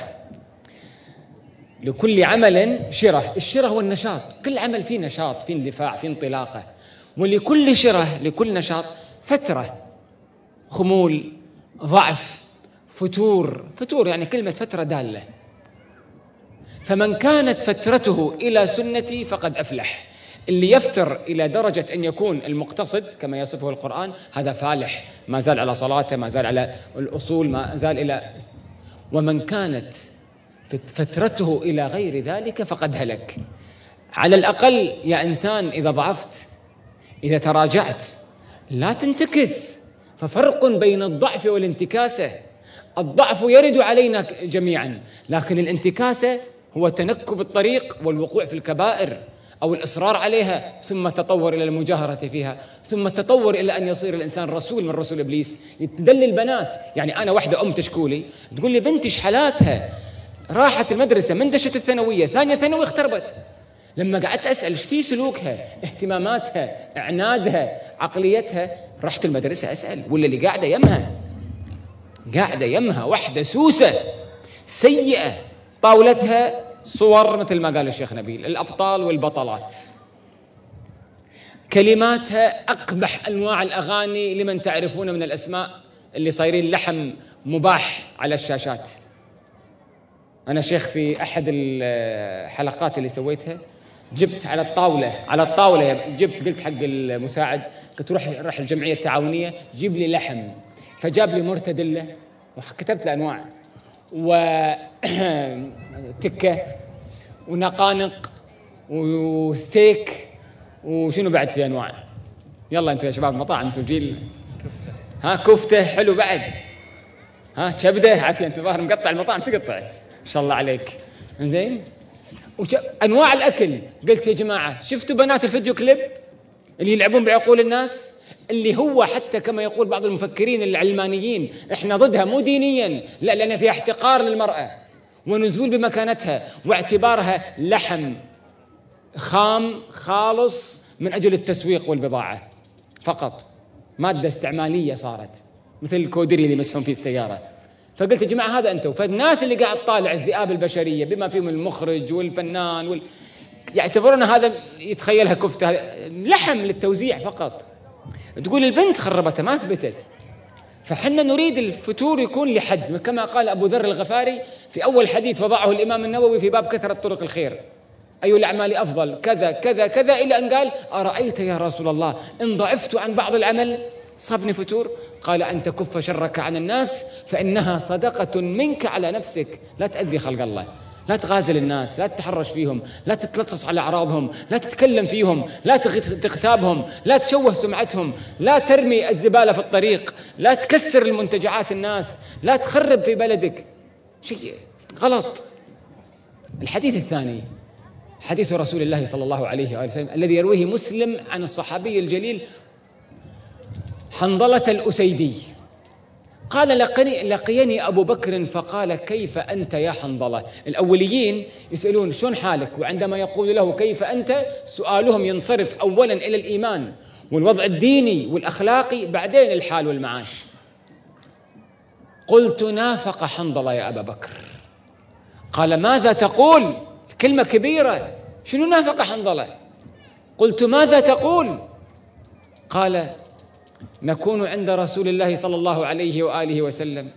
لكل عمل شرة، الشرة هو النشاط، كل عمل فيه نشاط، فيه اندفاع، فيه انطلاقة. ولكل شرة، لكل نشاط فترة، خمول، ضعف، فتور يعني كلمة فترة دالة. فمن كانت فترته إلى سنتي فقد أفلح. اللي يفتر إلى درجة أن يكون المقتصد كما يصفه القرآن هذا فالح، ما زال على صلاته، ما زال على الأصول، ما زال إلى. ومن كانت فترته إلى غير ذلك فقد هلك. على الأقل يا إنسان إذا ضعفت، إذا تراجعت، لا تنتكس. ففرق بين الضعف والانتكاسة. الضعف يرد علينا جميعا، لكن الانتكاسة هو تنكب الطريق والوقوع في الكبائر أو الإصرار عليها، ثم تطور إلى المجاهرة فيها، ثم تطور إلى أن يصير الإنسان رسول من رسول إبليس. يتدلل البنات، يعني أنا واحدة تشكولي تقول لي بنتي شحالاتها راحت المدرسة من دشت الثانوية، ثانية ثانوي اختربت. لما قعدت أسأل ايش في سلوكها، اهتماماتها، إعنادها، عقليتها، رحت المدرسة أسأل، ولا اللي قاعدة يمها واحدة سوسة سيئة، طاولتها صور مثل ما قال الشيخ نبيل، الأبطال والبطلات، كلماتها أقبح أنواع الأغاني لمن تعرفون من الأسماء اللي صايرين لحم مباح على الشاشات. أنا شيخ في أحد الحلقات اللي سويتها جبت على الطاولة جبت، قلت حق المساعد، قلت روح الجمعية التعاونية جيب لي لحم، فجاب لي مرتدلة وكتبت له أنواع، وتكة ونقانق وستيك وشنو بعد في أنواع. يلا أنتوا يا شباب مطاعم، أنتوا جيل كفتة حلو بعد، كبدة عافية، أنت ظاهر مقطع المطاعم تقطعت إن شاء الله عليك. إنزين أنواع الأكل. قلت يا جماعة شفتوا بنات الفيديو كليب اللي يلعبون بعقول الناس، اللي هو حتى كما يقول بعض المفكرين العلمانيين احنا ضدها، مو دينيا لا، لأن فيها احتقار للمرأة ونزول بمكانتها واعتبارها لحم خام خالص من أجل التسويق والبضاعة فقط، مادة استعمالية صارت مثل الكودري اللي يمسحون فيه السيارة. فقلت يا جماعة هذا أنتم، فالناس اللي قاعد طالع الذئاب البشرية بما فيهم المخرج والفنان يعتبرون هذا، يتخيلها كفتة لحم للتوزيع فقط. تقول البنت خربتها ما ثبتت. فحنا نريد الفتور يكون لحد، كما قال أبو ذر الغفاري في أول حديث وضعه الإمام النووي في باب كثرة طرق الخير: أي الأعمال أفضل كذا كذا كذا، إلى أن قال: أرأيت يا رسول الله إن ضعفت عن بعض العمل صبني فتور؟ قال: أن تكف شرك عن الناس فإنها صدقة منك على نفسك. لا تأذي خلق الله، لا تغازل الناس، لا تتحرش فيهم، لا تتلصص على أعراضهم، لا تتكلم فيهم، لا تغتابهم، لا تشوه سمعتهم، لا ترمي الزبالة في الطريق، لا تكسر المنتجعات الناس، لا تخرب في بلدك، شيء غلط. الحديث الثاني حديث رسول الله صلى الله عليه وآله وسلم الذي يرويه مسلم عن الصحابي الجليل حنظلة الأسيدي قال لقيني أبو بكر فقال كيف أنت يا حنظلة. الأوليين يسألون شلون حالك، وعندما يقول له كيف أنت سؤالهم ينصرف أولا إلى الإيمان والوضع الديني والأخلاقي، بعدين الحال والمعاش. قلت نافق حنظلة يا أبا بكر. قال ماذا تقول؟ كلمة كبيرة، شنو نافق حنظلة؟ قلت ماذا تقول؟ قال نكون عند رسول الله صلى الله عليه وآله وسلم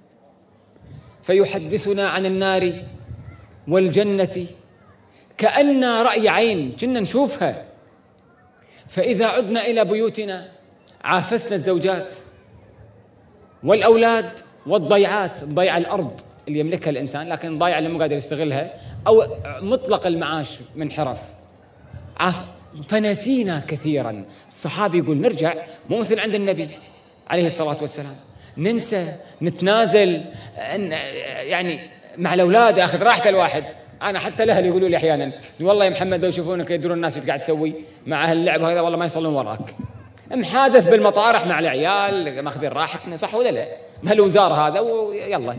فيحدثنا عن النار والجنة كأن رأي عين، كنا نشوفها. فإذا عدنا إلى بيوتنا عافسنا الزوجات والأولاد والضيعات. ضيع الأرض اللي يملكها الإنسان، لكن ضيع اللي مو قادر يستغلها، أو مطلق المعاش من حرف. فنسينا كثيرا. الصحابي يقول نرجع مو مثل عند النبي عليه الصلاة والسلام، ننسى، نتنازل، يعني مع الأولاد أخذ راحة الواحد. أنا حتى الأهل يقولوا لي أحيانا والله يا محمد لو يشوفونك يدرون الناس ايش قاعد تسوي مع أهل اللعب هذا والله ما يصلون وراك. محادث بالمطارح مع العيال ماخذين راحتنا، صح ولا لا؟ بهالوزار هذا ويلا.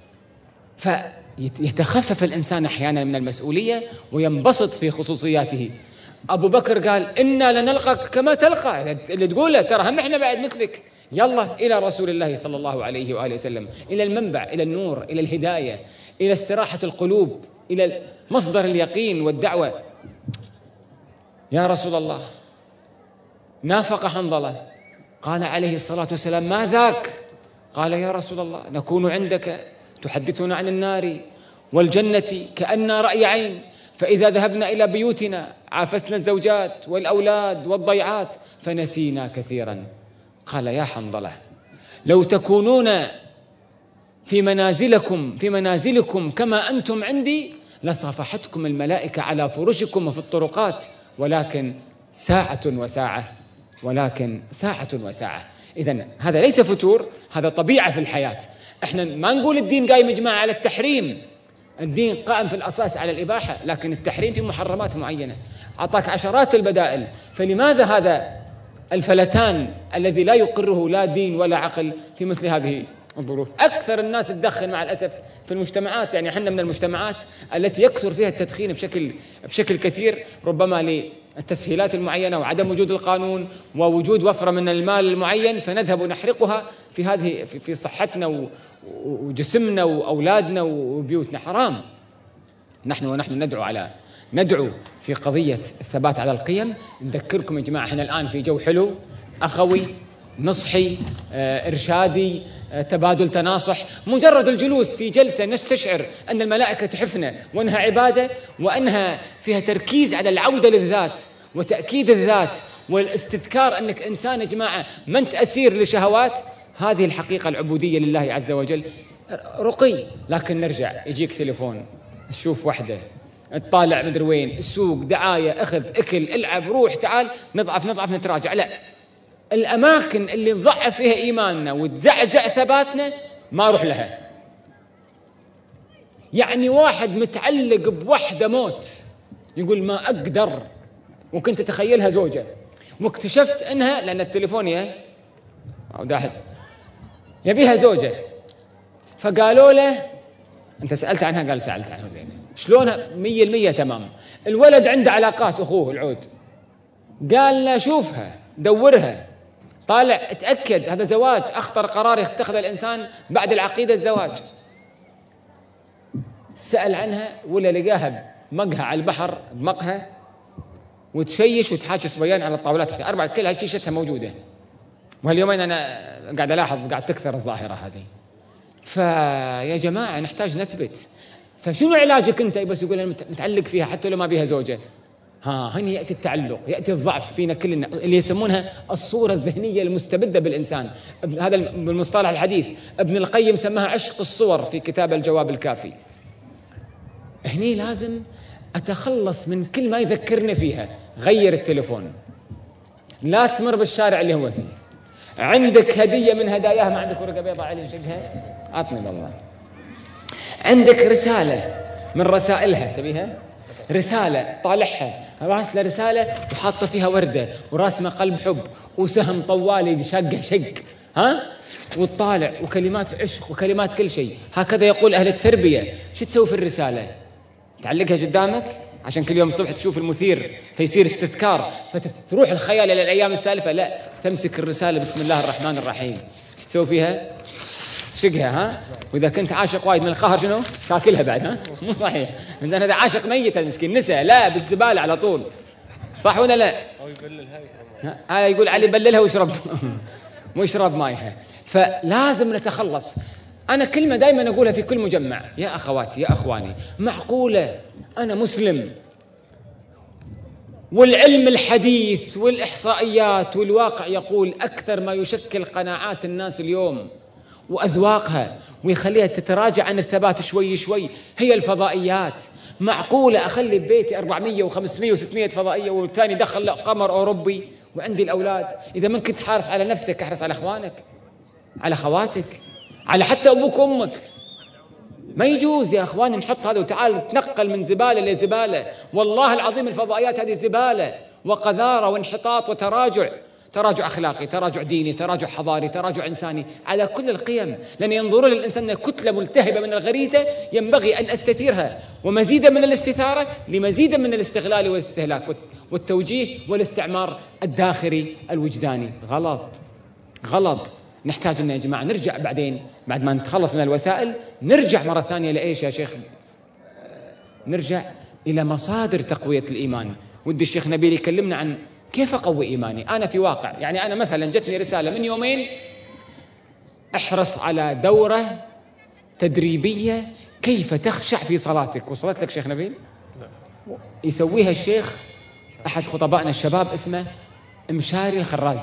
فيتخفف الإنسان أحيانا من المسؤولية وينبسط في خصوصياته. أبو بكر قال إنا لنلقاك كما تلقى، اللي تقوله ترى هم إحنا بعد مثلك. يلا إلى رسول الله صلى الله عليه وآله وسلم، إلى المنبع، إلى النور، إلى الهداية، إلى استراحة القلوب، إلى مصدر اليقين والدعوة. يا رسول الله نافق حنظلة. قال عليه الصلاة والسلام ما ذاك؟ قال يا رسول الله نكون عندك تحدثنا عن النار والجنة كأن رأي عين، فإذا ذهبنا إلى بيوتنا عافسنا الزوجات والأولاد والضيعات فنسينا كثيرا. قال يا حنظلة لو تكونون في منازلكم كما أنتم عندي لصافحتكم الملائكة على فرشكم وفي الطرقات، ولكن ساعة وساعة. إذن هذا ليس فتور، هذا طبيعة في الحياة. احنا ما نقول الدين قايم يا جماعة على التحريم، الدين قائم في الأساس على الإباحة، لكن التحريم في محرمات معينة. أعطاك عشرات البدائل، فلماذا هذا الفلتان الذي لا يقره لا دين ولا عقل في مثل هذه الظروف؟ أكثر الناس تدخن مع الأسف في المجتمعات، يعني احنا من المجتمعات التي يكثر فيها التدخين بشكل كثير، ربما للتسهيلات المعينة وعدم وجود القانون ووجود وفرة من المال المعين، فنذهب نحرقها في صحتنا وجسمنا وأولادنا وبيوتنا. حرام. ونحن ندعو في قضية الثبات على القيم. نذكركم يا جماعة احنا الآن في جو حلو، أخوي، نصحي، إرشادي، تبادل تناصح. مجرد الجلوس في جلسة نستشعر أن الملائكة تحفنا وأنها عبادة وأنها فيها تركيز على العودة للذات وتأكيد الذات والاستذكار أنك إنسان يا جماعة ما أنت أسير لشهوات. هذه الحقيقة العبودية لله عز وجل رقي. لكن نرجع يجيك تليفون، تشوف وحدة، تطالع مدري وين، السوق، دعاية، أخذ، أكل، العب، روح، تعال، نضعف نتراجع. لا، الأماكن اللي نضعف فيها إيماننا وتزعزع ثباتنا ما أروح لها. يعني واحد متعلق بوحدة موت يقول ما أقدر، وكنت تتخيلها زوجة، واكتشفت أنها لأن التليفون يبيها زوجة، فقالوا له أنت سألت عنها؟ قال سألت عنها. زين، شلونها؟ 100% تمام. الولد عنده علاقات، أخوه العود، قال له شوفها، دورها، طالع، اتأكد هذا زواج. أخطر قرار يتخذ الإنسان بعد العقيدة الزواج. سأل عنها ولا لقاها بمقهى على البحر، بمقهى، وتشيش وتحاكي صبيان على الطاولات 4 كلها شيشتها موجودة. وهاليومين أنا قاعد ألاحظ قاعد تكثر الظاهرة هذه. فيا جماعة نحتاج نثبت. فشنو علاجك أنت؟ بس يقول أنا متعلق فيها حتى لو ما بيها زوجة. هنا يأتي التعلق، يأتي الضعف فينا كلنا، اللي يسمونها الصورة الذهنية المستبدة بالإنسان. هذا بالمصطلح الحديث ابن القيم سماها عشق الصور في كتاب الجواب الكافي. هني لازم أتخلص من كل ما يذكرني فيها. غير التليفون، لا تمر بالشارع اللي هو فيه. عندك هدية من هداياها، ما عندك ورقة بيضاء عليه نشقها، عطني بالله. عندك رسالة من رسائلها، تبيها رسالة، طالعها، راسله رسالة وحاطة فيها وردة وراسمة قلب حب وسهم طوالي شقه شق، وتطالع وكلمات عشق وكلمات كل شيء. هكذا يقول أهل التربية. شو تسوي في الرسالة؟ تعلقها قدامك عشان كل يوم الصبح تشوف المثير فيصير استذكار فتروح الخيال إلى الأيام السالفة. لا، تمسك الرسالة بسم الله الرحمن الرحيم. شو تسوي فيها؟ تشقها. وإذا كنت عاشق وايد من القهر شنو؟ تاكلها بعد. مو صحيح. إذا هذا عاشق ميت المسكين نسى. لا، بالزبالة على طول. صح ولا لا؟ أو يبللها ويشرب. يقول علي بللها ويشرب ويشرب مايها. فلازم نتخلص. أنا كلمة دائما أقولها في كل مجمع: يا أخواتي يا أخواني، معقولة أنا مسلم والعلم الحديث والإحصائيات والواقع يقول أكثر ما يشكل قناعات الناس اليوم وأذواقها ويخليها تتراجع عن الثبات شوي شوي هي الفضائيات؟ معقولة أخلي ببيتي 400 و500 و600 فضائية والثاني دخل قمر أوروبي وعندي الأولاد؟ إذا ما كنت حارس على نفسك احرص على أخوانك، على خواتك، على حتى أبوك وأمك. ما يجوز يا أخواني نحط هذا وتعال نتنقل من زبالة لزبالة. والله العظيم الفضائيات هذه زبالة وقذارة وانحطاط وتراجع أخلاقي، تراجع ديني، تراجع حضاري، تراجع إنساني على كل القيم. لأن ينظرون للإنسان كتلة ملتهبة من الغريزة ينبغي أن أستثيرها ومزيدا من الاستثارة لمزيدا من الاستغلال والاستهلاك والتوجيه والاستعمار الداخلي الوجداني. غلط. نحتاج أن يا جماعة نرجع بعدين بعد ما نتخلص من الوسائل نرجع مرة ثانية لإيش يا شيخ؟ نرجع إلى مصادر تقوية الإيمان. ودي الشيخ نبيل يكلمنا عن كيف أقوي إيماني. أنا في واقع يعني أنا مثلا جتني رسالة من يومين: احرص على دورة تدريبية كيف تخشع في صلاتك. وصلت لك شيخ نبيل؟ يسويها الشيخ أحد خطبائنا الشباب اسمه مشاري الخراز،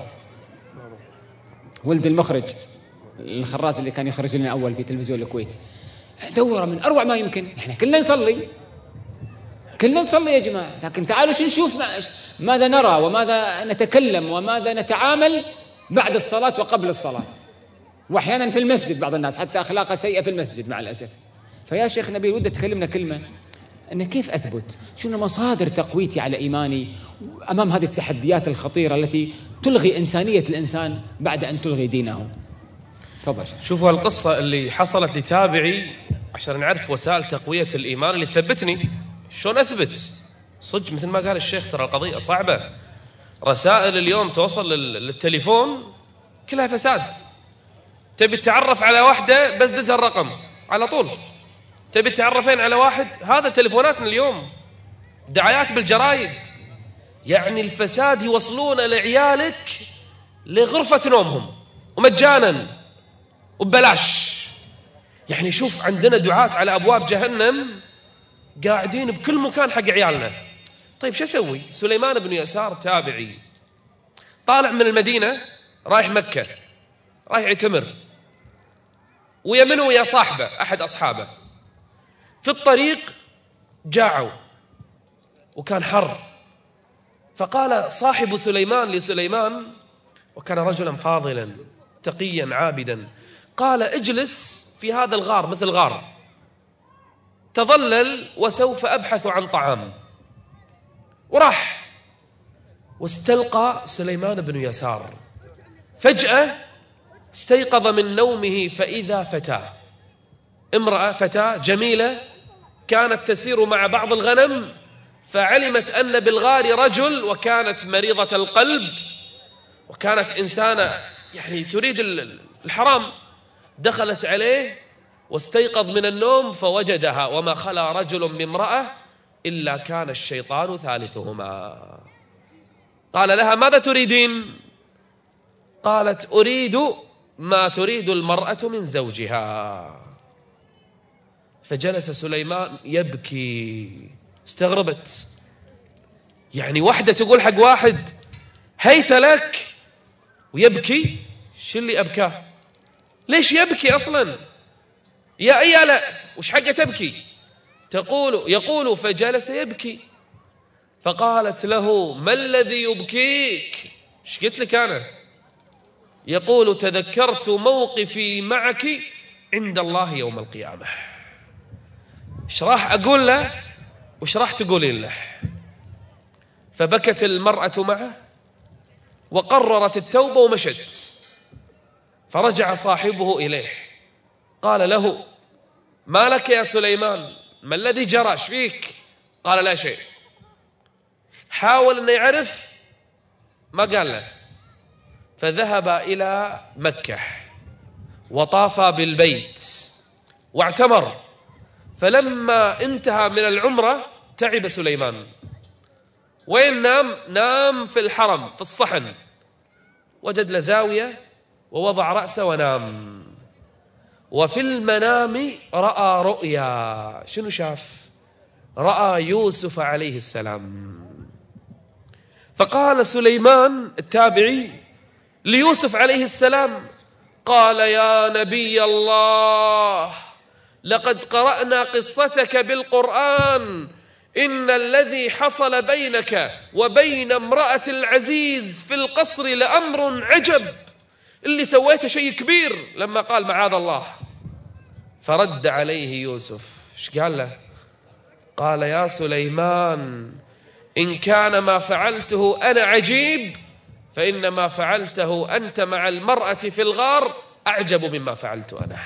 ولد المخرج الخراز اللي كان يخرج لنا أول في تلفزيون الكويت. دورة من أروع ما يمكن. إحنا كلنا نصلي يا جماعة، لكن تعالوا نشوف ماذا نرى وماذا نتكلم وماذا نتعامل بعد الصلاة وقبل الصلاة، وأحيانا في المسجد. بعض الناس حتى أخلاقها سيئة في المسجد مع الأسف. فيا شيخ نبيل ودي تكلمنا كلمة أن كيف أثبت شنو مصادر تقويتي على إيماني أمام هذه التحديات الخطيرة التي تلغي إنسانية الإنسان بعد أن تلغي دينه. تفضل. شوفوا القصة اللي حصلت لتابعي عشان نعرف وسائل تقوية الإيمان اللي تثبتني. شلون أثبت؟ صدق مثل ما قال الشيخ ترى القضية صعبة. رسائل اليوم توصل للتليفون كلها فساد. تبي تتعرف على واحدة بس دز الرقم على طول. تبي تتعرفين على واحد، هذا تليفوناتنا اليوم، دعايات بالجرايد. يعني الفساد يوصلون لعيالك لغرفة نومهم ومجانا وببلاش. يعني شوف عندنا دعاة على أبواب جهنم قاعدين بكل مكان حق عيالنا. طيب شو أسوي؟ سليمان بن يسار تابعي طالع من المدينة رايح مكة، رايح يعتمر، ويمنه ويا صاحبه أحد أصحابه. في الطريق جاعوا وكان حر، فقال صاحب سليمان لسليمان، وكان رجلا فاضلا تقيا عابدا، قال اجلس في هذا الغار، مثل غار، تظلل وسوف أبحث عن طعام. وراح واستلقى سليمان بن يسار. فجأة استيقظ من نومه فإذا فتاة، امرأة فتاة جميلة كانت تسير مع بعض الغنم، فعلمت أن بالغار رجل، وكانت مريضة القلب وكانت إنسانة يعني تريد الحرام. دخلت عليه واستيقظ من النوم فوجدها وما خلا رجل بامرأة إلا كان الشيطان ثالثهما. قال لها ماذا تريدين؟ قالت أريد ما تريد المرأة من زوجها. فجلس سليمان يبكي. استغربت، يعني واحدة تقول حق واحد هيت لك ويبكي؟ شو اللي أبكاه؟ ليش يبكي أصلا؟ يا لا وش حقه تبكي؟ يقول فجلس يبكي. فقالت له ما الذي يبكيك؟ ايش قلت لك أنا؟ يقول تذكرت موقفي معك عند الله يوم القيامة. ايش راح أقول له وش راح تقولين له؟ فبكت المرأة معه وقررت التوبة ومشت. فرجع صاحبه إليه قال له: ما لك يا سليمان؟ ما الذي جرى؟ ايش فيك؟ قال: لا شيء. حاول أن يعرف، ما قال له. فذهب إلى مكة وطاف بالبيت واعتمر. فلما انتهى من العمرة تعب سليمان. وين نام؟ نام في الحرم في الصحن، وجد له زاوية ووضع رأسه ونام. وفي المنام رأى رؤيا. شنو شاف؟ رأى يوسف عليه السلام. فقال سليمان التابعي ليوسف عليه السلام، قال: يا نبي الله، لقد قرأنا قصتك بالقرآن، إن الذي حصل بينك وبين امرأة العزيز في القصر لأمر عجب. اللي سويته شيء كبير. لما قال معاذ الله، فرد عليه يوسف. ايش قال له؟ قال: يا سليمان، إن كان ما فعلته أنا عجيب، فإن ما فعلته أنت مع المرأة في الغار أعجب مما فعلت أنا.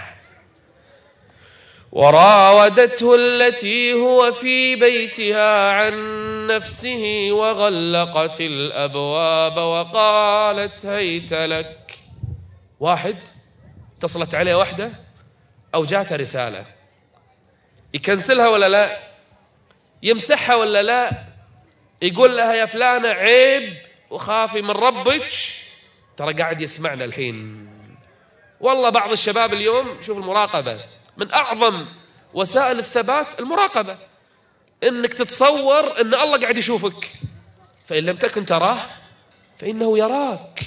وراودته التي هو في بيتها عن نفسه وغلقت الأبواب وقالت هيت لك. واحد اتصلت عليه واحدة أو جاته رسالة، يكنسلها ولا لا؟ يمسحها ولا لا؟ يقول لها: يا فلانة عيب وخافي من ربك، ترى قاعد يسمعنا الحين. والله بعض الشباب اليوم، شوف المراقبة من أعظم وسائل الثبات، المراقبة، إنك تتصور إن الله قاعد يشوفك، فإن لم تكن تراه فإنه يراك.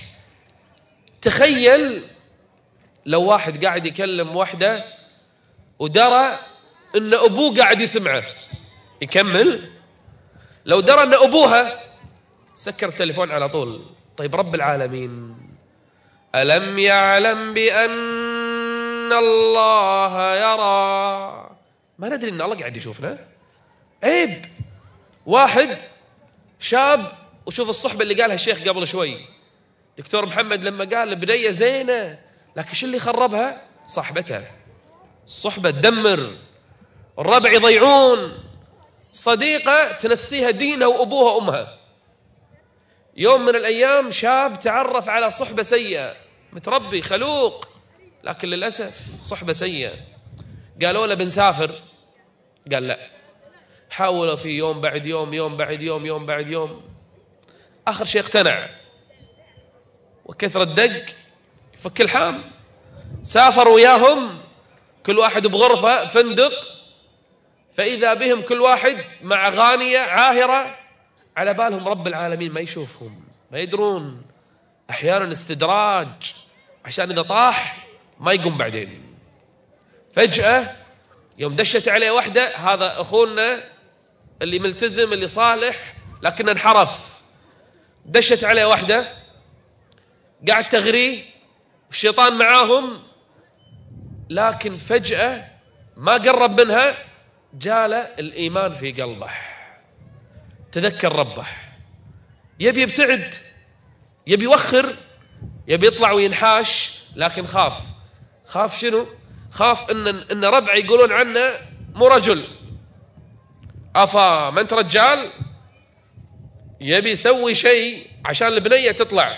تخيل لو واحد قاعد يكلم واحدة ودرى إن أبوه قاعد يسمعه، يكمل؟ لو درى إن أبوها، سكر التليفون على طول. طيب رب العالمين ألم يعلم بأن الله يرى؟ ما ندري إن الله قاعد يشوفنا؟ عيب. واحد شاب، وشوف الصحبة اللي قالها الشيخ قبل شوي دكتور محمد، لما قال البنية زينة، لكن شو اللي خربها؟ صحبتها. الصحبة تدمر، الربع يضيعون، صديقة تنسيها دينها وأبوها وأمها. يوم من الأيام شاب تعرف على صحبة سيئة، متربي خلوق، لكن للأسف صحبة سيئة. قالوا له بنسافر، قال لا. حاولوا في يوم بعد يوم، يوم بعد يوم، يوم بعد يوم، آخر شيء اقتنع، وكثرة دق يفك الحام. سافر وياهم، كل واحد بغرفة فندق، فإذا بهم كل واحد مع غانية عاهرة، على بالهم رب العالمين ما يشوفهم، ما يدرون. أحيانا استدراج عشان إذا طاح ما يقوم بعدين. فجأة يوم دشت عليه واحدة، هذا أخونا اللي ملتزم اللي صالح لكن انحرف، دشت عليه واحدة قاعد تغريه، الشيطان معاهم، لكن فجأة ما قرب منها، جاله الإيمان في قلبه، تذكر ربه، يبي يبتعد، يبي يوخر، يبي يطلع وينحاش، لكن خاف شنو؟ خاف إن ربع يقولون عنه مو رجل، أفا ما أنت رجال، يبي يسوي شيء عشان البنية تطلع.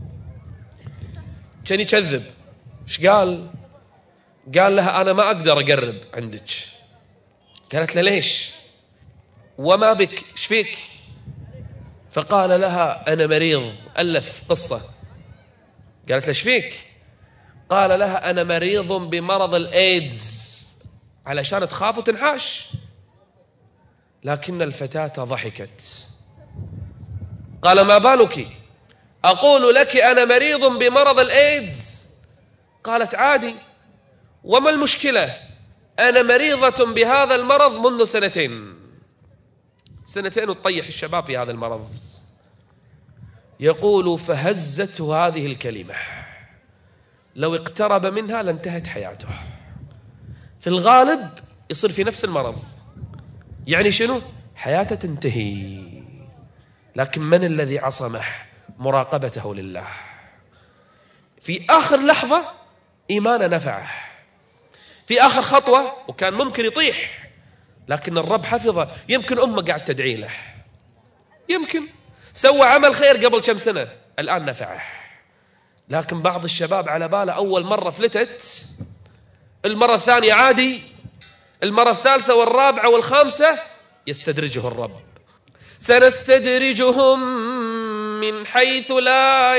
كان يكذب. ايش قال؟ قال لها أنا ما أقدر أقرب عندك. قالت له ليش؟ وما بك؟ ايش فيك؟ فقال لها أنا مريض. ألف قصة. قالت له ايش فيك؟ قال لها أنا مريض بمرض الإيدز، علشان تخاف وتنحاش. لكن الفتاة ضحكت. قال ما بالك؟ أقول لك أنا مريض بمرض الإيدز. قالت عادي، وما المشكلة؟ أنا مريضة بهذا المرض منذ سنتين وتطيح الشباب في هذا المرض. يقول فهزته هذه الكلمة، لو اقترب منها لانتهت حياته. في الغالب يصير في نفس المرض، يعني شنو؟ حياته تنتهي. لكن من الذي عصمه؟ مراقبته لله. في آخر لحظة إيمانه نفعه. في آخر خطوة وكان ممكن يطيح، لكن الرب حفظه. يمكن أمه قاعد تدعي له، يمكن سوى عمل خير قبل كم سنة الآن نفعه. لكن بعض الشباب على باله أول مرة فلتت، المرة الثانية عادي، المرة الثالثة والرابعة والخامسة يستدرجه الرب. سنستدرجهم من حيث لا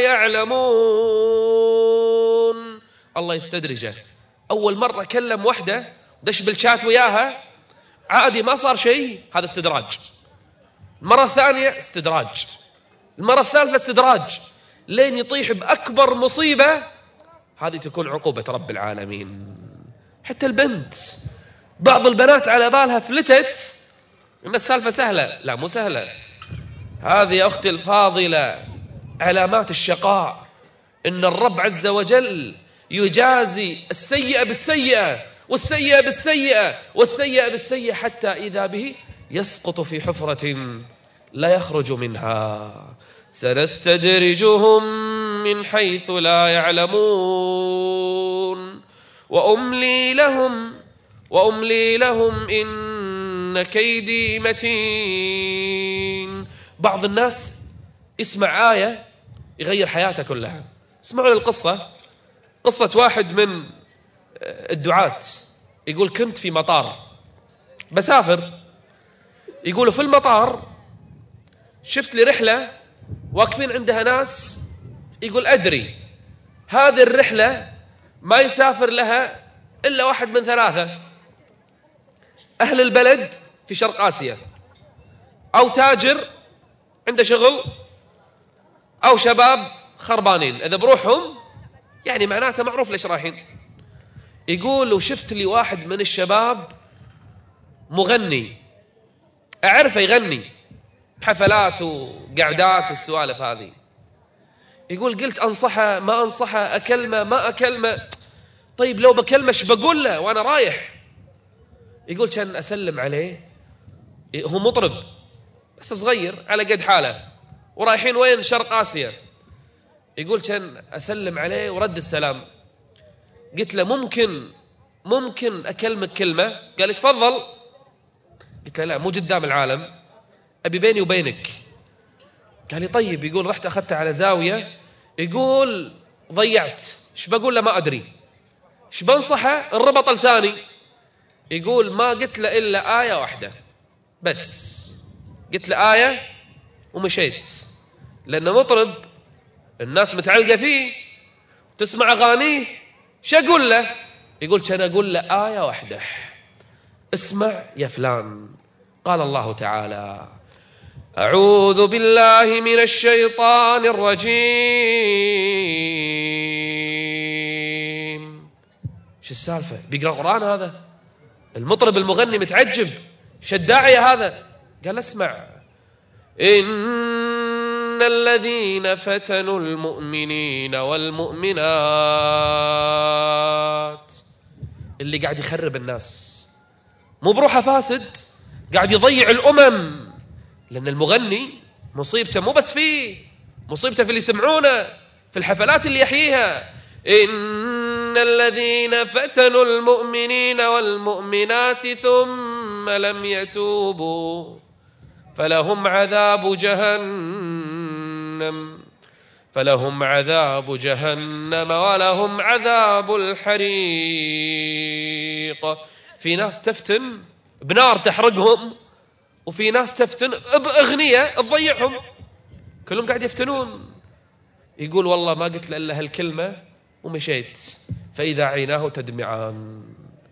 يعلمون. الله يستدرجه. أول مرة كلم وحده دش بالشات وياها عادي ما صار شيء، هذا استدراج. المرة الثانية استدراج، المرة الثالثة استدراج، لين يطيح بأكبر مصيبة. هذه تكون عقوبة رب العالمين. حتى البنت، بعض البنات على بالها فلتت إن السالفة سهلة. لا، مو سهلة. هذه يا أختي الفاضلة علامات الشقاء، إن الرب عز وجل يجازي السيئة بالسيئة والسيئة بالسيئة والسيئة بالسيئة، حتى إذا به يسقط في حفرة لا يخرج منها. سنستدرجهم من حيث لا يعلمون وأملي لهم إن كيدي متين. بعض الناس يسمع آية يغير حياته كلها. اسمعوا القصة، قصة واحد من الدعاة. يقول كنت في مطار بسافر، يقولوا في المطار شفت لي رحلة واقفين عندها ناس، يقول أدري هذه الرحلة ما يسافر لها إلا واحد من ثلاثة: أهل البلد في شرق آسيا، أو تاجر عنده شغل، أو شباب خربانين. إذا بروحهم يعني معناته معروف ليش رايحين. يقول وشفت لي واحد من الشباب مغني، أعرفه يغني حفلات وقعدات والسوالف هذه. يقول قلت أنصحه ما أنصحه، أكلمه ما أكلمه. طيب لو بكلمه ايش بقول له وأنا رايح؟ يقول كان أسلم عليه، هو مطرب بس صغير على قد حاله ورايحين وين؟ شرق آسيا. يقول كان أسلم عليه ورد السلام. قلت له ممكن أكلمك كلمة؟ قال لي تفضل. قلت له لا، مو قدام العالم، أبي بيني وبينك. قال لي طيب. يقول رحت أخذته على زاوية، يقول ضيعت، ايش بقول له ما أدري، ايش بنصحه، انربط لساني. يقول ما قلت له إلا آية واحدة بس، قلت له آية ومشيت، لأنه مطرب الناس متعلقة فيه تسمع أغانيه، شو أقول له؟ يقول كان أقول له آية واحدة: اسمع يا فلان، قال الله تعالى: أعوذ بالله من الشيطان الرجيم. شو السالفة؟ بيقرأ قرآن هذا؟ المطرب المغني متعجب، شو الداعية هذا؟ قال اسمع: إن الذين فتنوا المؤمنين والمؤمنات، اللي قاعد يخرب الناس مو بروحه فاسد، قاعد يضيع الأمم. لأن المغني مصيبته مو بس فيه، مصيبته في اللي يسمعونه، في الحفلات اللي يحييها. إن الذين فتنوا المؤمنين والمؤمنات ثم لم يتوبوا فلهم عذاب جهنم ولهم عذاب الحريق. في ناس تفتن بنار تحرقهم، وفي ناس تفتن بأغنية تضيعهم، كلهم قاعد يفتنون. يقول والله ما قلت له إلا هالكلمة ومشيت، فإذا عيناه تدمعان.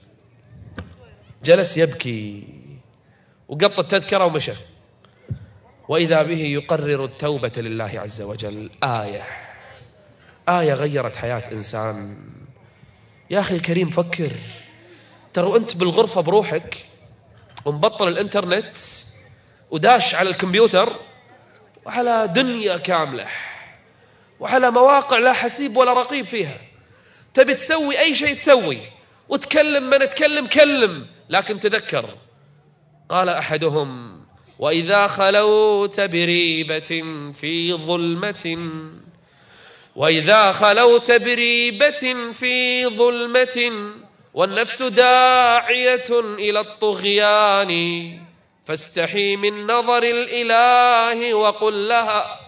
جلس يبكي وقط التذكرة ومشى، وإذا به يقرر التوبة لله عز وجل. آية غيرت حياة إنسان. يا أخي الكريم فكر، ترى أنت بالغرفة بروحك ومبطل الإنترنت وداش على الكمبيوتر وعلى دنيا كاملة وعلى مواقع لا حسيب ولا رقيب فيها، تبي تسوي أي شيء تسوي، وتكلم من تكلم كلم، لكن تذكر قال أحدهم: وإذا خلوت بريبة في ظلمة وإذا خلوت بريبة في ظلمة والنفس داعية إلى الطغيان فاستحي من نظر الإله وقل لها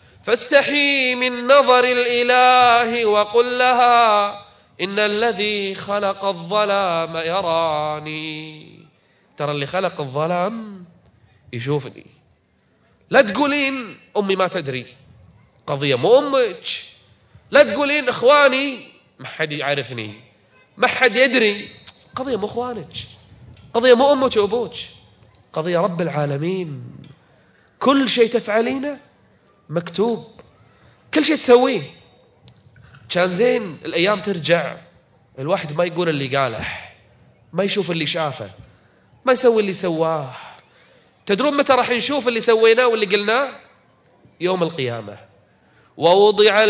إن الذي خلق الظلام يراني. ترى اللي خلق الظلام يشوفني. لا تقولين أمي ما تدري، قضية مو أمك. لا تقولين إخواني ما حد يعرفني، ما حد يدري، قضية مو إخوانك، قضية مو أمك وأبوك، قضية رب العالمين. كل شيء تفعلينه مكتوب، كل شيء تسويه. كان زين الأيام ترجع الواحد ما يقول اللي قاله، ما يشوف اللي شافه، ما يسوي اللي سواه. تدرون متى راح نشوف اللي سويناه واللي قلناه؟ يوم القيامة. ووضع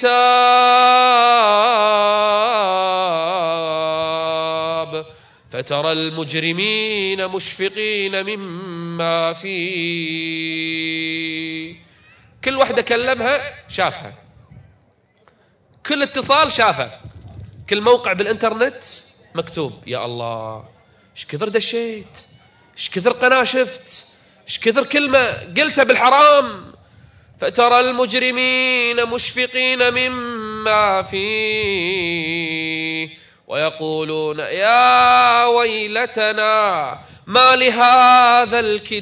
الكتاب فترى المجرمين مشفقين مما فيه. كل واحدة كلمها شافها، كل اتصال شافه، كل موقع بالإنترنت مكتوب. يا الله، ايش كثر دشيت، ايش كثر قناة شفت، ايش كثر كلمة قلتها بالحرام. فترى المجرمين مشفقين مما فيه ويقولون يا ويلتنا ما لهذا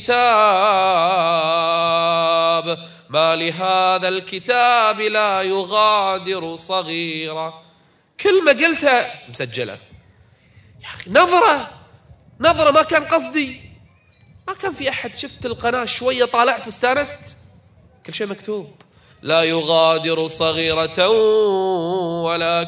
الكتاب لا يغادر صغيرة. كلمة قلتها مسجلة. يا أخي نظرة ما كان قصدي، ما كان في أحد، شفت القناة شوية طالعت واستانست، كل شيء مكتوب. لا يغادر صغيرة ولا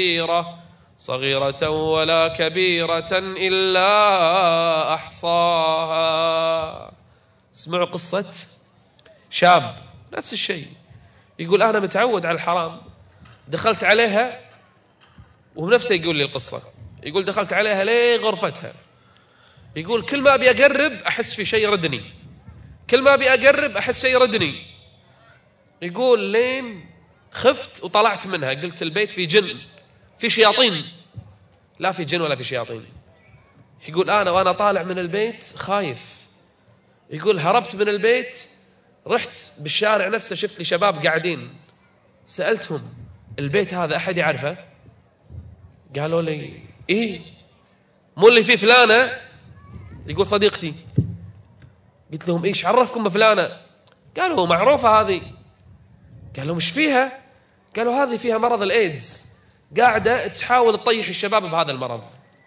كبيرة إلا أحصاها. اسمعوا قصة شاب نفس الشيء، يقول أنا متعود على الحرام، دخلت عليها، ونفسه يقول لي القصة، يقول دخلت عليها ليه غرفتها، يقول كل ما أبي أقرب أحس في شيء ردني، كل ما أبي أقرب أحس شيء ردني. يقول لين خفت وطلعت منها، قلت البيت في جن، في شياطين. لا في جن ولا في شياطين. يقول أنا وأنا طالع من البيت خايف، يقول هربت من البيت، رحت بالشارع نفسه شفت لي شباب قاعدين، سألتهم البيت هذا أحد يعرفه؟ قالوا لي إيه، مو اللي فيه فلانة؟ يقول صديقتي. قلت لهم إيش عرفكم بفلانة؟ قالوا معروفة هذه. قالوا مش فيها؟ قالوا هذه فيها مرض الإيدز، قاعدة تحاول تطيح الشباب بهذا المرض.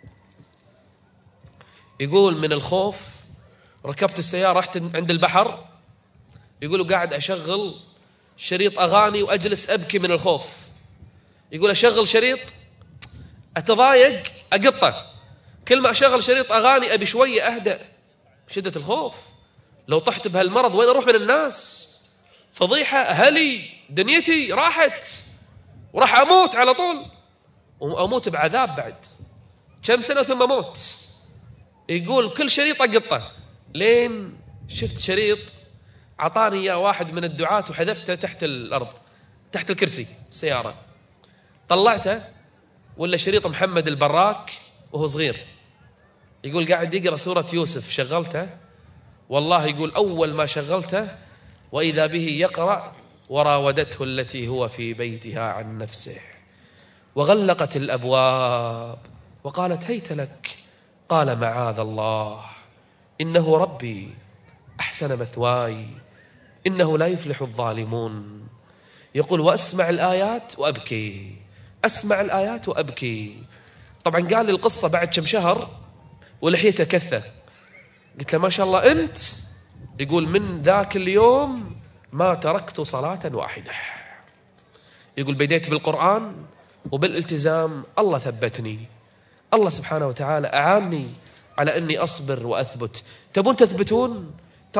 يقول من الخوف ركبت السيارة، رحت عند البحر، يقولوا قاعد أشغل شريط أغاني وأجلس أبكي من الخوف. يقول أشغل شريط أتضايق أقطه، كل ما أشغل شريط أغاني أبي شوية أهدأ، شدة الخوف. لو طحت بهالمرض وين أروح من الناس؟ فضيحة، أهلي، دنيتي راحت، وراح أموت على طول، وأموت بعذاب بعد كم سنة ثم أموت. يقول كل شريط أقطه، لين شفت شريط عطاني إياه واحد من الدعاة وحذفته تحت الأرض، تحت الكرسي السيارة، طلعته ولا شريط محمد البراك وهو صغير. يقول قاعد يقرأ سورة يوسف، شغلته، والله يقول أول ما شغلته وإذا به يقرأ وراودته التي هو في بيتها عن نفسه وغلقت الأبواب وقالت هيت لك، قال معاذ الله إنه ربي أحسن مثواي إنه لا يفلح الظالمون. يقول وأسمع الآيات وأبكي، أسمع الآيات وأبكي. طبعا قال لي القصة بعد كم شهر ولحيته كثة. قلت له ما شاء الله أنت. يقول من ذاك اليوم ما تركت صلاة واحدة. يقول بديت بالقرآن وبالالتزام، الله ثبتني، الله سبحانه وتعالى أعاني على أني أصبر وأثبت. تبون تثبتون؟ ترى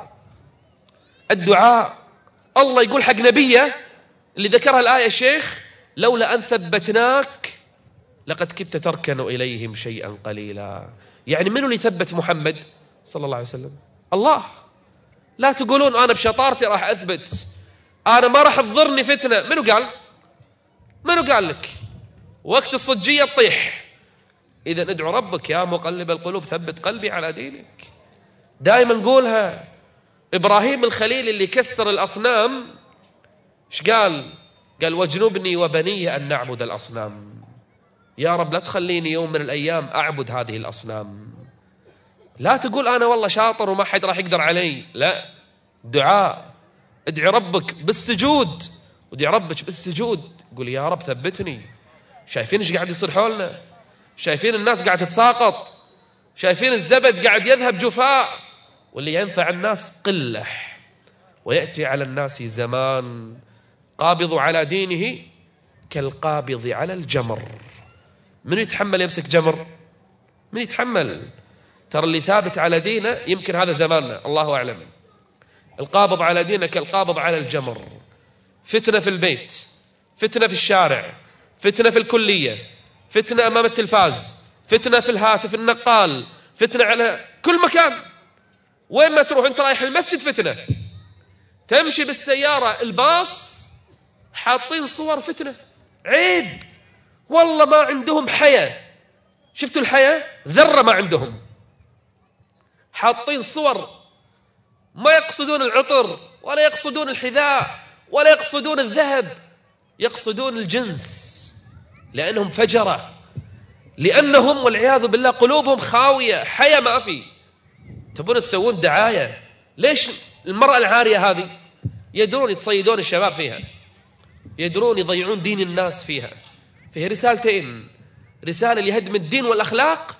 الدعاء الله يقول حق نبيه اللي ذكرها الآية الشيخ لولا أن ثبتناك لقد كدت تركن إليهم شيئا قليلا. يعني منو اللي ثبت محمد صلى الله عليه وسلم؟ الله. لا تقولون أنا بشطارتي راح أثبت، أنا ما راح تضرني فتنة. منو قال؟ منو قال لك؟ وقت الصجية تطيح. إذا ادعو ربك يا مقلب القلوب ثبت قلبي على دينك. دائما نقولها. إبراهيم الخليل اللي كسر الأصنام إيش قال؟ قال واجنبني وبني أن نعبد الأصنام. يا رب لا تخليني يوم من الأيام أعبد هذه الأصنام. لا تقول أنا والله شاطر وما حد راح يقدر علي. لا، دعاء. ادعي ربك بالسجود، ودعي ربك بالسجود. قول يا رب ثبتني. شايفين ايش قاعد يصير حولنا؟ شايفين الناس قاعد تتساقط؟ شايفين الزبد قاعد يذهب جفاء؟ واللي ينفع الناس قلة. ويأتي على الناس زمان قابض على دينه كالقابض على الجمر. من يتحمل يمسك جمر؟ من يتحمل؟ ترى اللي ثابت على دينه يمكن هذا زماننا، الله أعلم. القابض على دينه كالقابض على الجمر. فتنة في البيت، فتنة في الشارع، فتنة في الكلية، فتنة أمام التلفاز، فتنة في الهاتف النقال، فتنة على كل مكان. وين ما تروح أنت رايح المسجد فتنة. تمشي بالسيارة الباص حاطين صور فتنة. عيب والله، ما عندهم حياة. شفتوا الحياة؟ ذرة ما عندهم. حاطين صور، ما يقصدون العطر ولا يقصدون الحذاء ولا يقصدون الذهب، يقصدون الجنس. لأنهم فجرة، لأنهم والعياذ بالله قلوبهم خاوية، حياة ما في. تبون تسوون دعاية. ليش المرأة العارية هذه يدرون يتصيدون الشباب فيها، يدرون يضيعون دين الناس فيها. فيه رسالتين: رسالة لهدم الدين والأخلاق،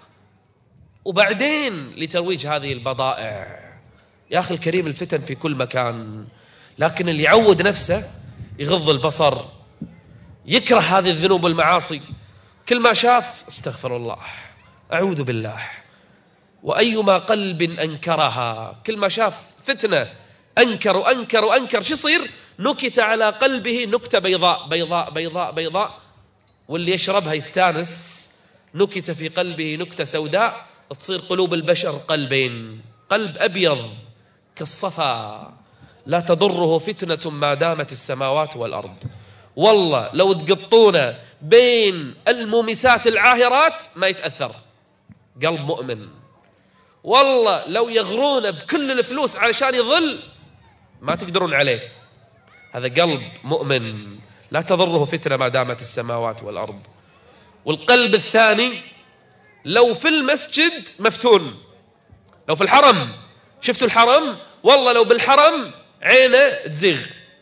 وبعدين لترويج هذه البضائع. يا أخي الكريم الفتن في كل مكان، لكن اللي يعود نفسه يغض البصر، يكره هذه الذنوب والمعاصي. كل ما شاف استغفر الله، أعوذ بالله. وأيما قلب أنكرها، كل ما شاف فتنة أنكر وأنكر وأنكر. شو يصير؟ نكت على قلبه نكتة بيضاء بيضاء بيضاء بيضاء، واللي يشربها يستانس. نكت في قلبه نكتة سوداء، تصير قلوب البشر قلبين: قلب أبيض كالصفا لا تضره فتنة ما دامت السماوات والأرض. والله لو تقطونه بين المومسات العاهرات ما يتأثر. قلب مؤمن. والله لو يغرونه بكل الفلوس علشان يظل ما تقدرون عليه. هذا قلب مؤمن لا تضره فتنة ما دامت السماوات والأرض. والقلب الثاني لو في المسجد مفتون، لو في الحرم، شفتوا الحرم؟ والله لو بالحرم عينه تزيغ.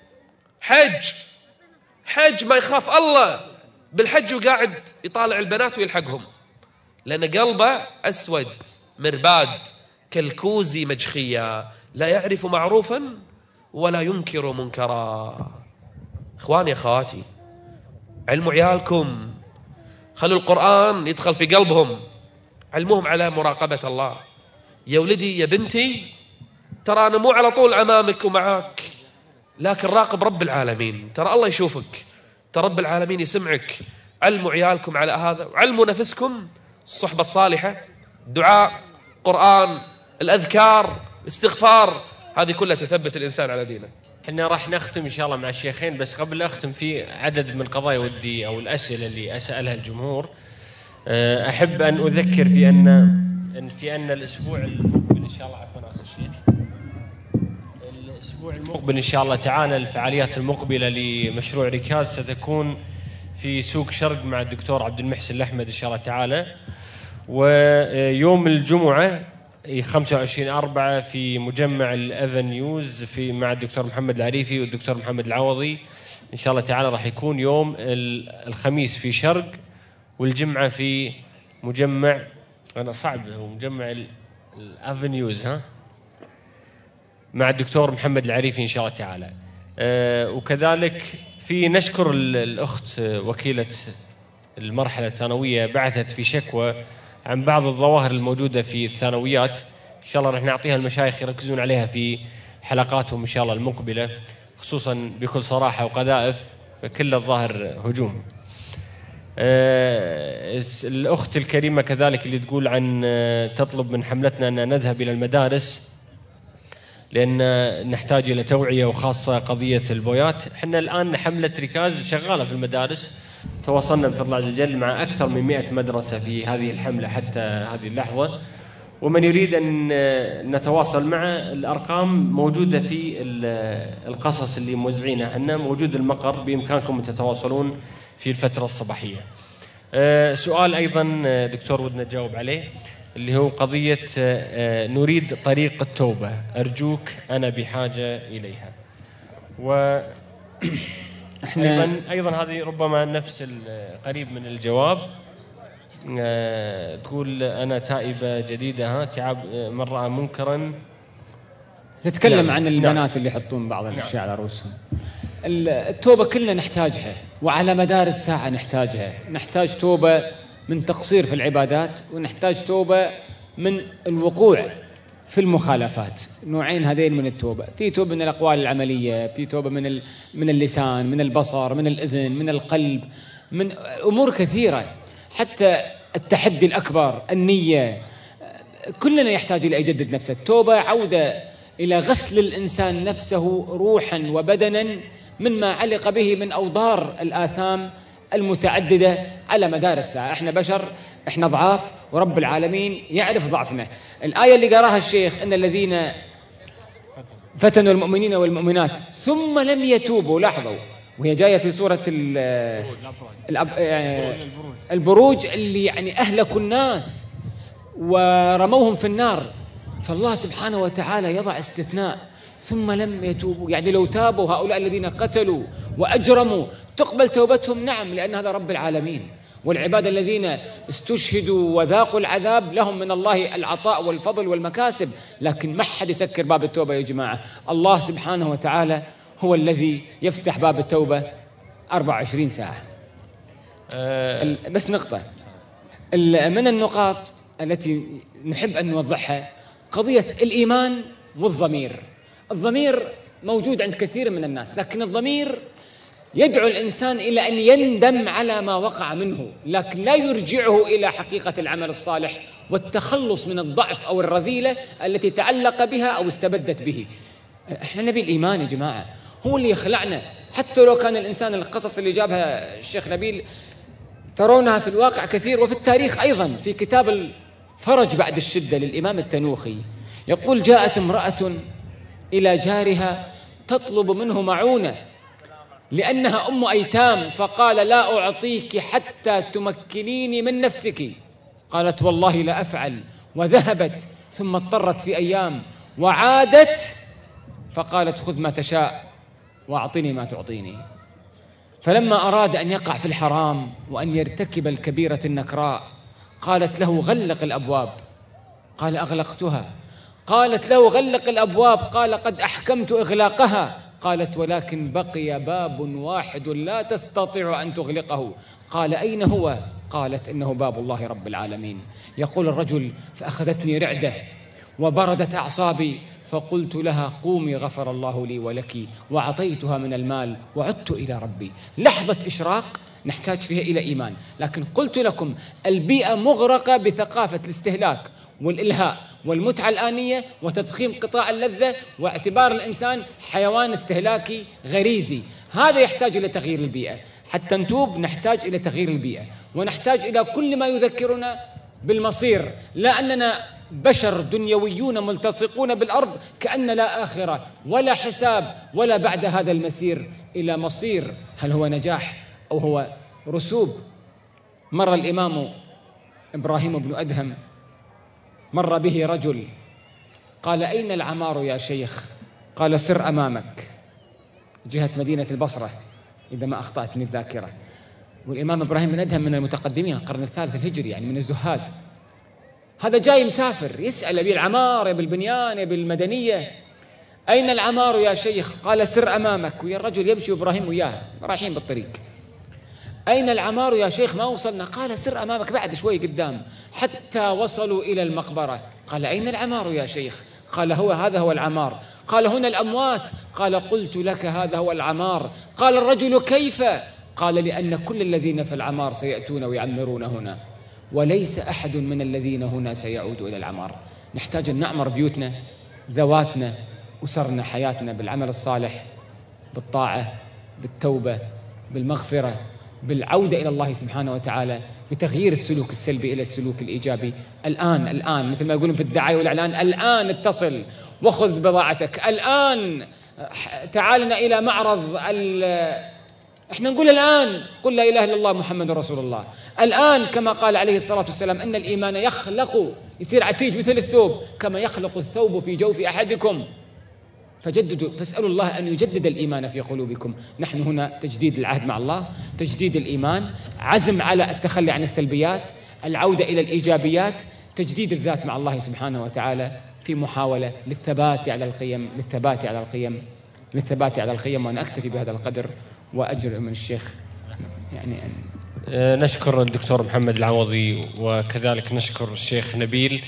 حج ما يخاف الله بالحج وقاعد يطالع البنات ويلحقهم، لأن قلبه أسود مرباد كالكوز مجخيا، لا يعرف معروفا ولا ينكر منكرا. إخواني أخواتي، علموا عيالكم، خلوا القرآن يدخل في قلبهم، علموهم على مراقبة الله. يا ولدي يا بنتي، ترى أنا مو على طول أمامك ومعاك، لكن راقب رب العالمين، ترى الله يشوفك، ترى رب العالمين يسمعك. علموا عيالكم على هذا، وعلموا نفسكم الصحبة الصالحة، الدعاء، قرآن، الأذكار، الاستغفار، هذه كلها تثبت الإنسان على دينه. احنا راح نختم إن شاء الله مع الشيخين، بس قبل لا أختم في عدد من قضايا ودي أو الأسئلة اللي أسألها الجمهور. أحب أن أذكر في أن الأسبوع المقبل إن شاء الله، عفوا ناس الشيخ، الأسبوع المقبل إن شاء الله تعالى الفعاليات المقبلة لمشروع ركاز ستكون في سوق شرق مع الدكتور عبد المحسن الأحمد إن شاء الله تعالى. ويوم الجمعة 25/4 في مجمع الأفنيوز مع الدكتور محمد العريفي والدكتور محمد العوضي إن شاء الله تعالى. راح يكون يوم الخميس في شرق، والجمعة في مجمع، أنا صعب هو مجمع الأفنيوز مع الدكتور محمد العريفي إن شاء الله تعالى. وكذلك في نشكر الأخت وكيلة المرحلة الثانوية بعثت في شكوى عن بعض الظواهر الموجودة في الثانويات. إن شاء الله رح نعطيها المشايخ يركزون عليها في حلقاتهم إن شاء الله المقبلة، خصوصا بكل صراحة وقذائف، فكل الظاهر هجوم. الأخت الكريمة كذلك اللي تقول عن تطلب من حملتنا أن نذهب إلى المدارس لأن نحتاج إلى توعية، وخاصة قضية البويات. احنا الآن حملة ركاز شغالة في المدارس، تواصلنا بفضل الله عز وجل مع أكثر من 100 مدرسة في هذه الحملة حتى هذه اللحظة، ومن يريد أن نتواصل معه الأرقام موجودة في القصص اللي موزعينها عنا، موجود المقر، بإمكانكم أن تتواصلون في الفترة الصباحية. سؤال أيضا دكتور ودنا نجاوب عليه، اللي هو قضية نريد طريق التوبة، أرجوك أنا بحاجة إليها. و أيضا هذه ربما نفس قريب من الجواب. تقول أنا تائبة جديدة، تعب من رأى منكرا. تتكلم عن البنات اللي يحطون بعض الأشياء على رؤوسهم. التوبة كلنا نحتاجها، وعلى مدار الساعة نحتاجها. نحتاج توبة من تقصير في العبادات، ونحتاج توبة من الوقوع في المخالفات. نوعين هذين من التوبة، في توبة من الأقوال العملية، في توبة من اللسان، من البصر، من الأذن، من القلب، من أمور كثيرة، حتى التحدي الأكبر النية. كلنا يحتاج إلى يجدد نفسه. التوبة عودة إلى غسل الإنسان نفسه روحا وبدنا مما علق به من أوضار الآثام المتعددة على مدار الساعة. احنا بشر، احنا ضعاف، ورب العالمين يعرف ضعفنا. الآية اللي قراها الشيخ إن الذين فتنوا المؤمنين والمؤمنات ثم لم يتوبوا، لاحظوا، وهي جاية في سورة البروج، اللي يعني أهلكوا الناس ورموهم في النار. فالله سبحانه وتعالى يضع استثناء، ثم لم يتوبوا، يعني لو تابوا هؤلاء الذين قتلوا وأجرموا تقبل توبتهم، نعم، لأن هذا رب العالمين. والعباد الذين استشهدوا وذاقوا العذاب لهم من الله العطاء والفضل والمكاسب، لكن ما حد يسكر باب التوبة يا جماعة. الله سبحانه وتعالى هو الذي يفتح باب التوبة 24 ساعة. بس نقطة من النقاط التي نحب أن نوضحها، قضية الإيمان والضمير. الضمير موجود عند كثير من الناس، لكن الضمير يدعو الإنسان إلى أن يندم على ما وقع منه، لكن لا يرجعه إلى حقيقة العمل الصالح والتخلص من الضعف أو الرذيلة التي تعلق بها أو استبدت به. احنا نبي الإيمان يا جماعة، هو اللي يخلعنا. حتى لو كان الإنسان، القصص اللي جابها الشيخ نبيل ترونها في الواقع كثير، وفي التاريخ أيضا. في كتاب الفرج بعد الشدة للإمام التنوخي يقول: جاءت امرأة إلى جارها تطلب منه معونة لأنها أم أيتام، فقال: لا أعطيك حتى تمكنيني من نفسك. قالت: والله لا أفعل. وذهبت، ثم اضطرت في أيام وعادت، فقالت: خذ ما تشاء وأعطني ما تعطيني. فلما أراد أن يقع في الحرام وأن يرتكب الكبيرة النكراء قالت له: غلق الأبواب. قال: أغلقتها. قالت له: غلق الأبواب. قال: قد أحكمت إغلاقها. قالت: ولكن بقي باب واحد لا تستطيع أن تغلقه. قال: أين هو؟ قالت: إنه باب الله رب العالمين. يقول الرجل: فأخذتني رعدة وبردت أعصابي، فقلت لها: قومي غفر الله لي ولك، وأعطيتها من المال وعدت إلى ربي. لحظة إشراق نحتاج فيها إلى إيمان. لكن قلت لكم البيئة مغرقة بثقافة الاستهلاك والإلهاء والمتعة الآنية وتضخيم قطاع اللذة واعتبار الإنسان حيوان استهلاكي غريزي. هذا يحتاج إلى تغيير البيئة. حتى نتوب نحتاج إلى تغيير البيئة، ونحتاج إلى كل ما يذكرنا بالمصير، لا أننا بشر دنيويون ملتصقون بالأرض كأن لا آخرة ولا حساب ولا بعد هذا المسير إلى مصير، هل هو نجاح أو هو رسوب. مر الإمام إبراهيم بن أدهم، مر به رجل قال: أين العمار يا شيخ؟ قال: سر أمامك، جهة مدينة البصرة إذا ما أخطأتني الذاكرة. والإمام إبراهيم بن أدهم من المتقدمين القرن الثالث الهجري، يعني من الزهاد. هذا جاي مسافر يسأل: أبي العمار، أبي البنيان، أبي المدنية، أين العمار يا شيخ؟ قال: سر أمامك. ويا الرجل يمشي إبراهيم وياه رايحين بالطريق. أين العمار يا شيخ؟ ما وصلنا. قال: سر أمامك بعد شوي قدام، حتى وصلوا إلى المقبرة. قال: أين العمار يا شيخ؟ قال: هذا هو العمار. قال: هنا الأموات. قال: قلت لك هذا هو العمار. قال الرجل: كيف؟ قال: لأن كل الذين في العمار سيأتون ويعمرون هنا، وليس أحد من الذين هنا سيعود إلى العمار. نحتاج أن نعمر بيوتنا، ذواتنا، أسرنا، حياتنا بالعمل الصالح، بالطاعة، بالتوبة، بالمغفرة، بالعودة إلى الله سبحانه وتعالى، بتغيير السلوك السلبي إلى السلوك الإيجابي. الآن مثل ما يقولون في الدعاية والإعلان، الآن اتصل وخذ بضاعتك، الآن تعالنا إلى معرض احنا نقول الآن قل لا إله إلا الله محمد رسول الله. الآن كما قال عليه الصلاة والسلام أن الإيمان يخلق، يصير عتيج مثل الثوب، كما يخلق الثوب في جوف أحدكم. فجددوا، فاسألوا الله أن يجدد الإيمان في قلوبكم. نحن هنا تجديد العهد مع الله، تجديد الإيمان، عزم على التخلي عن السلبيات، العودة إلى الإيجابيات، تجديد الذات مع الله سبحانه وتعالى، في محاولة للثبات على القيم، للثبات على القيم. وأنا أكتفي بهذا القدر وأجر من الشيخ يعني نشكر الدكتور محمد العوضي، وكذلك نشكر الشيخ نبيل.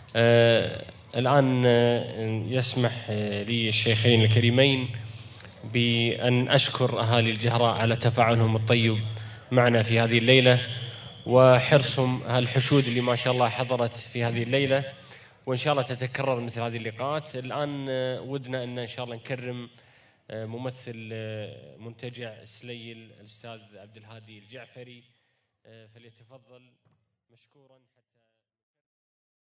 الآن يسمح لي الشيخين الكريمين بأن أشكر أهالي الجهراء على تفاعلهم الطيب معنا في هذه الليلة، وحرصهم الحشود اللي ما شاء الله حضرت في هذه الليلة، وإن شاء الله تتكرر مثل هذه اللقاءات. الآن ودنا أن إن شاء الله نكرم ممثل منتجع سليل الأستاذ عبد الهادي الجعفري، فليتفضل مشكورا.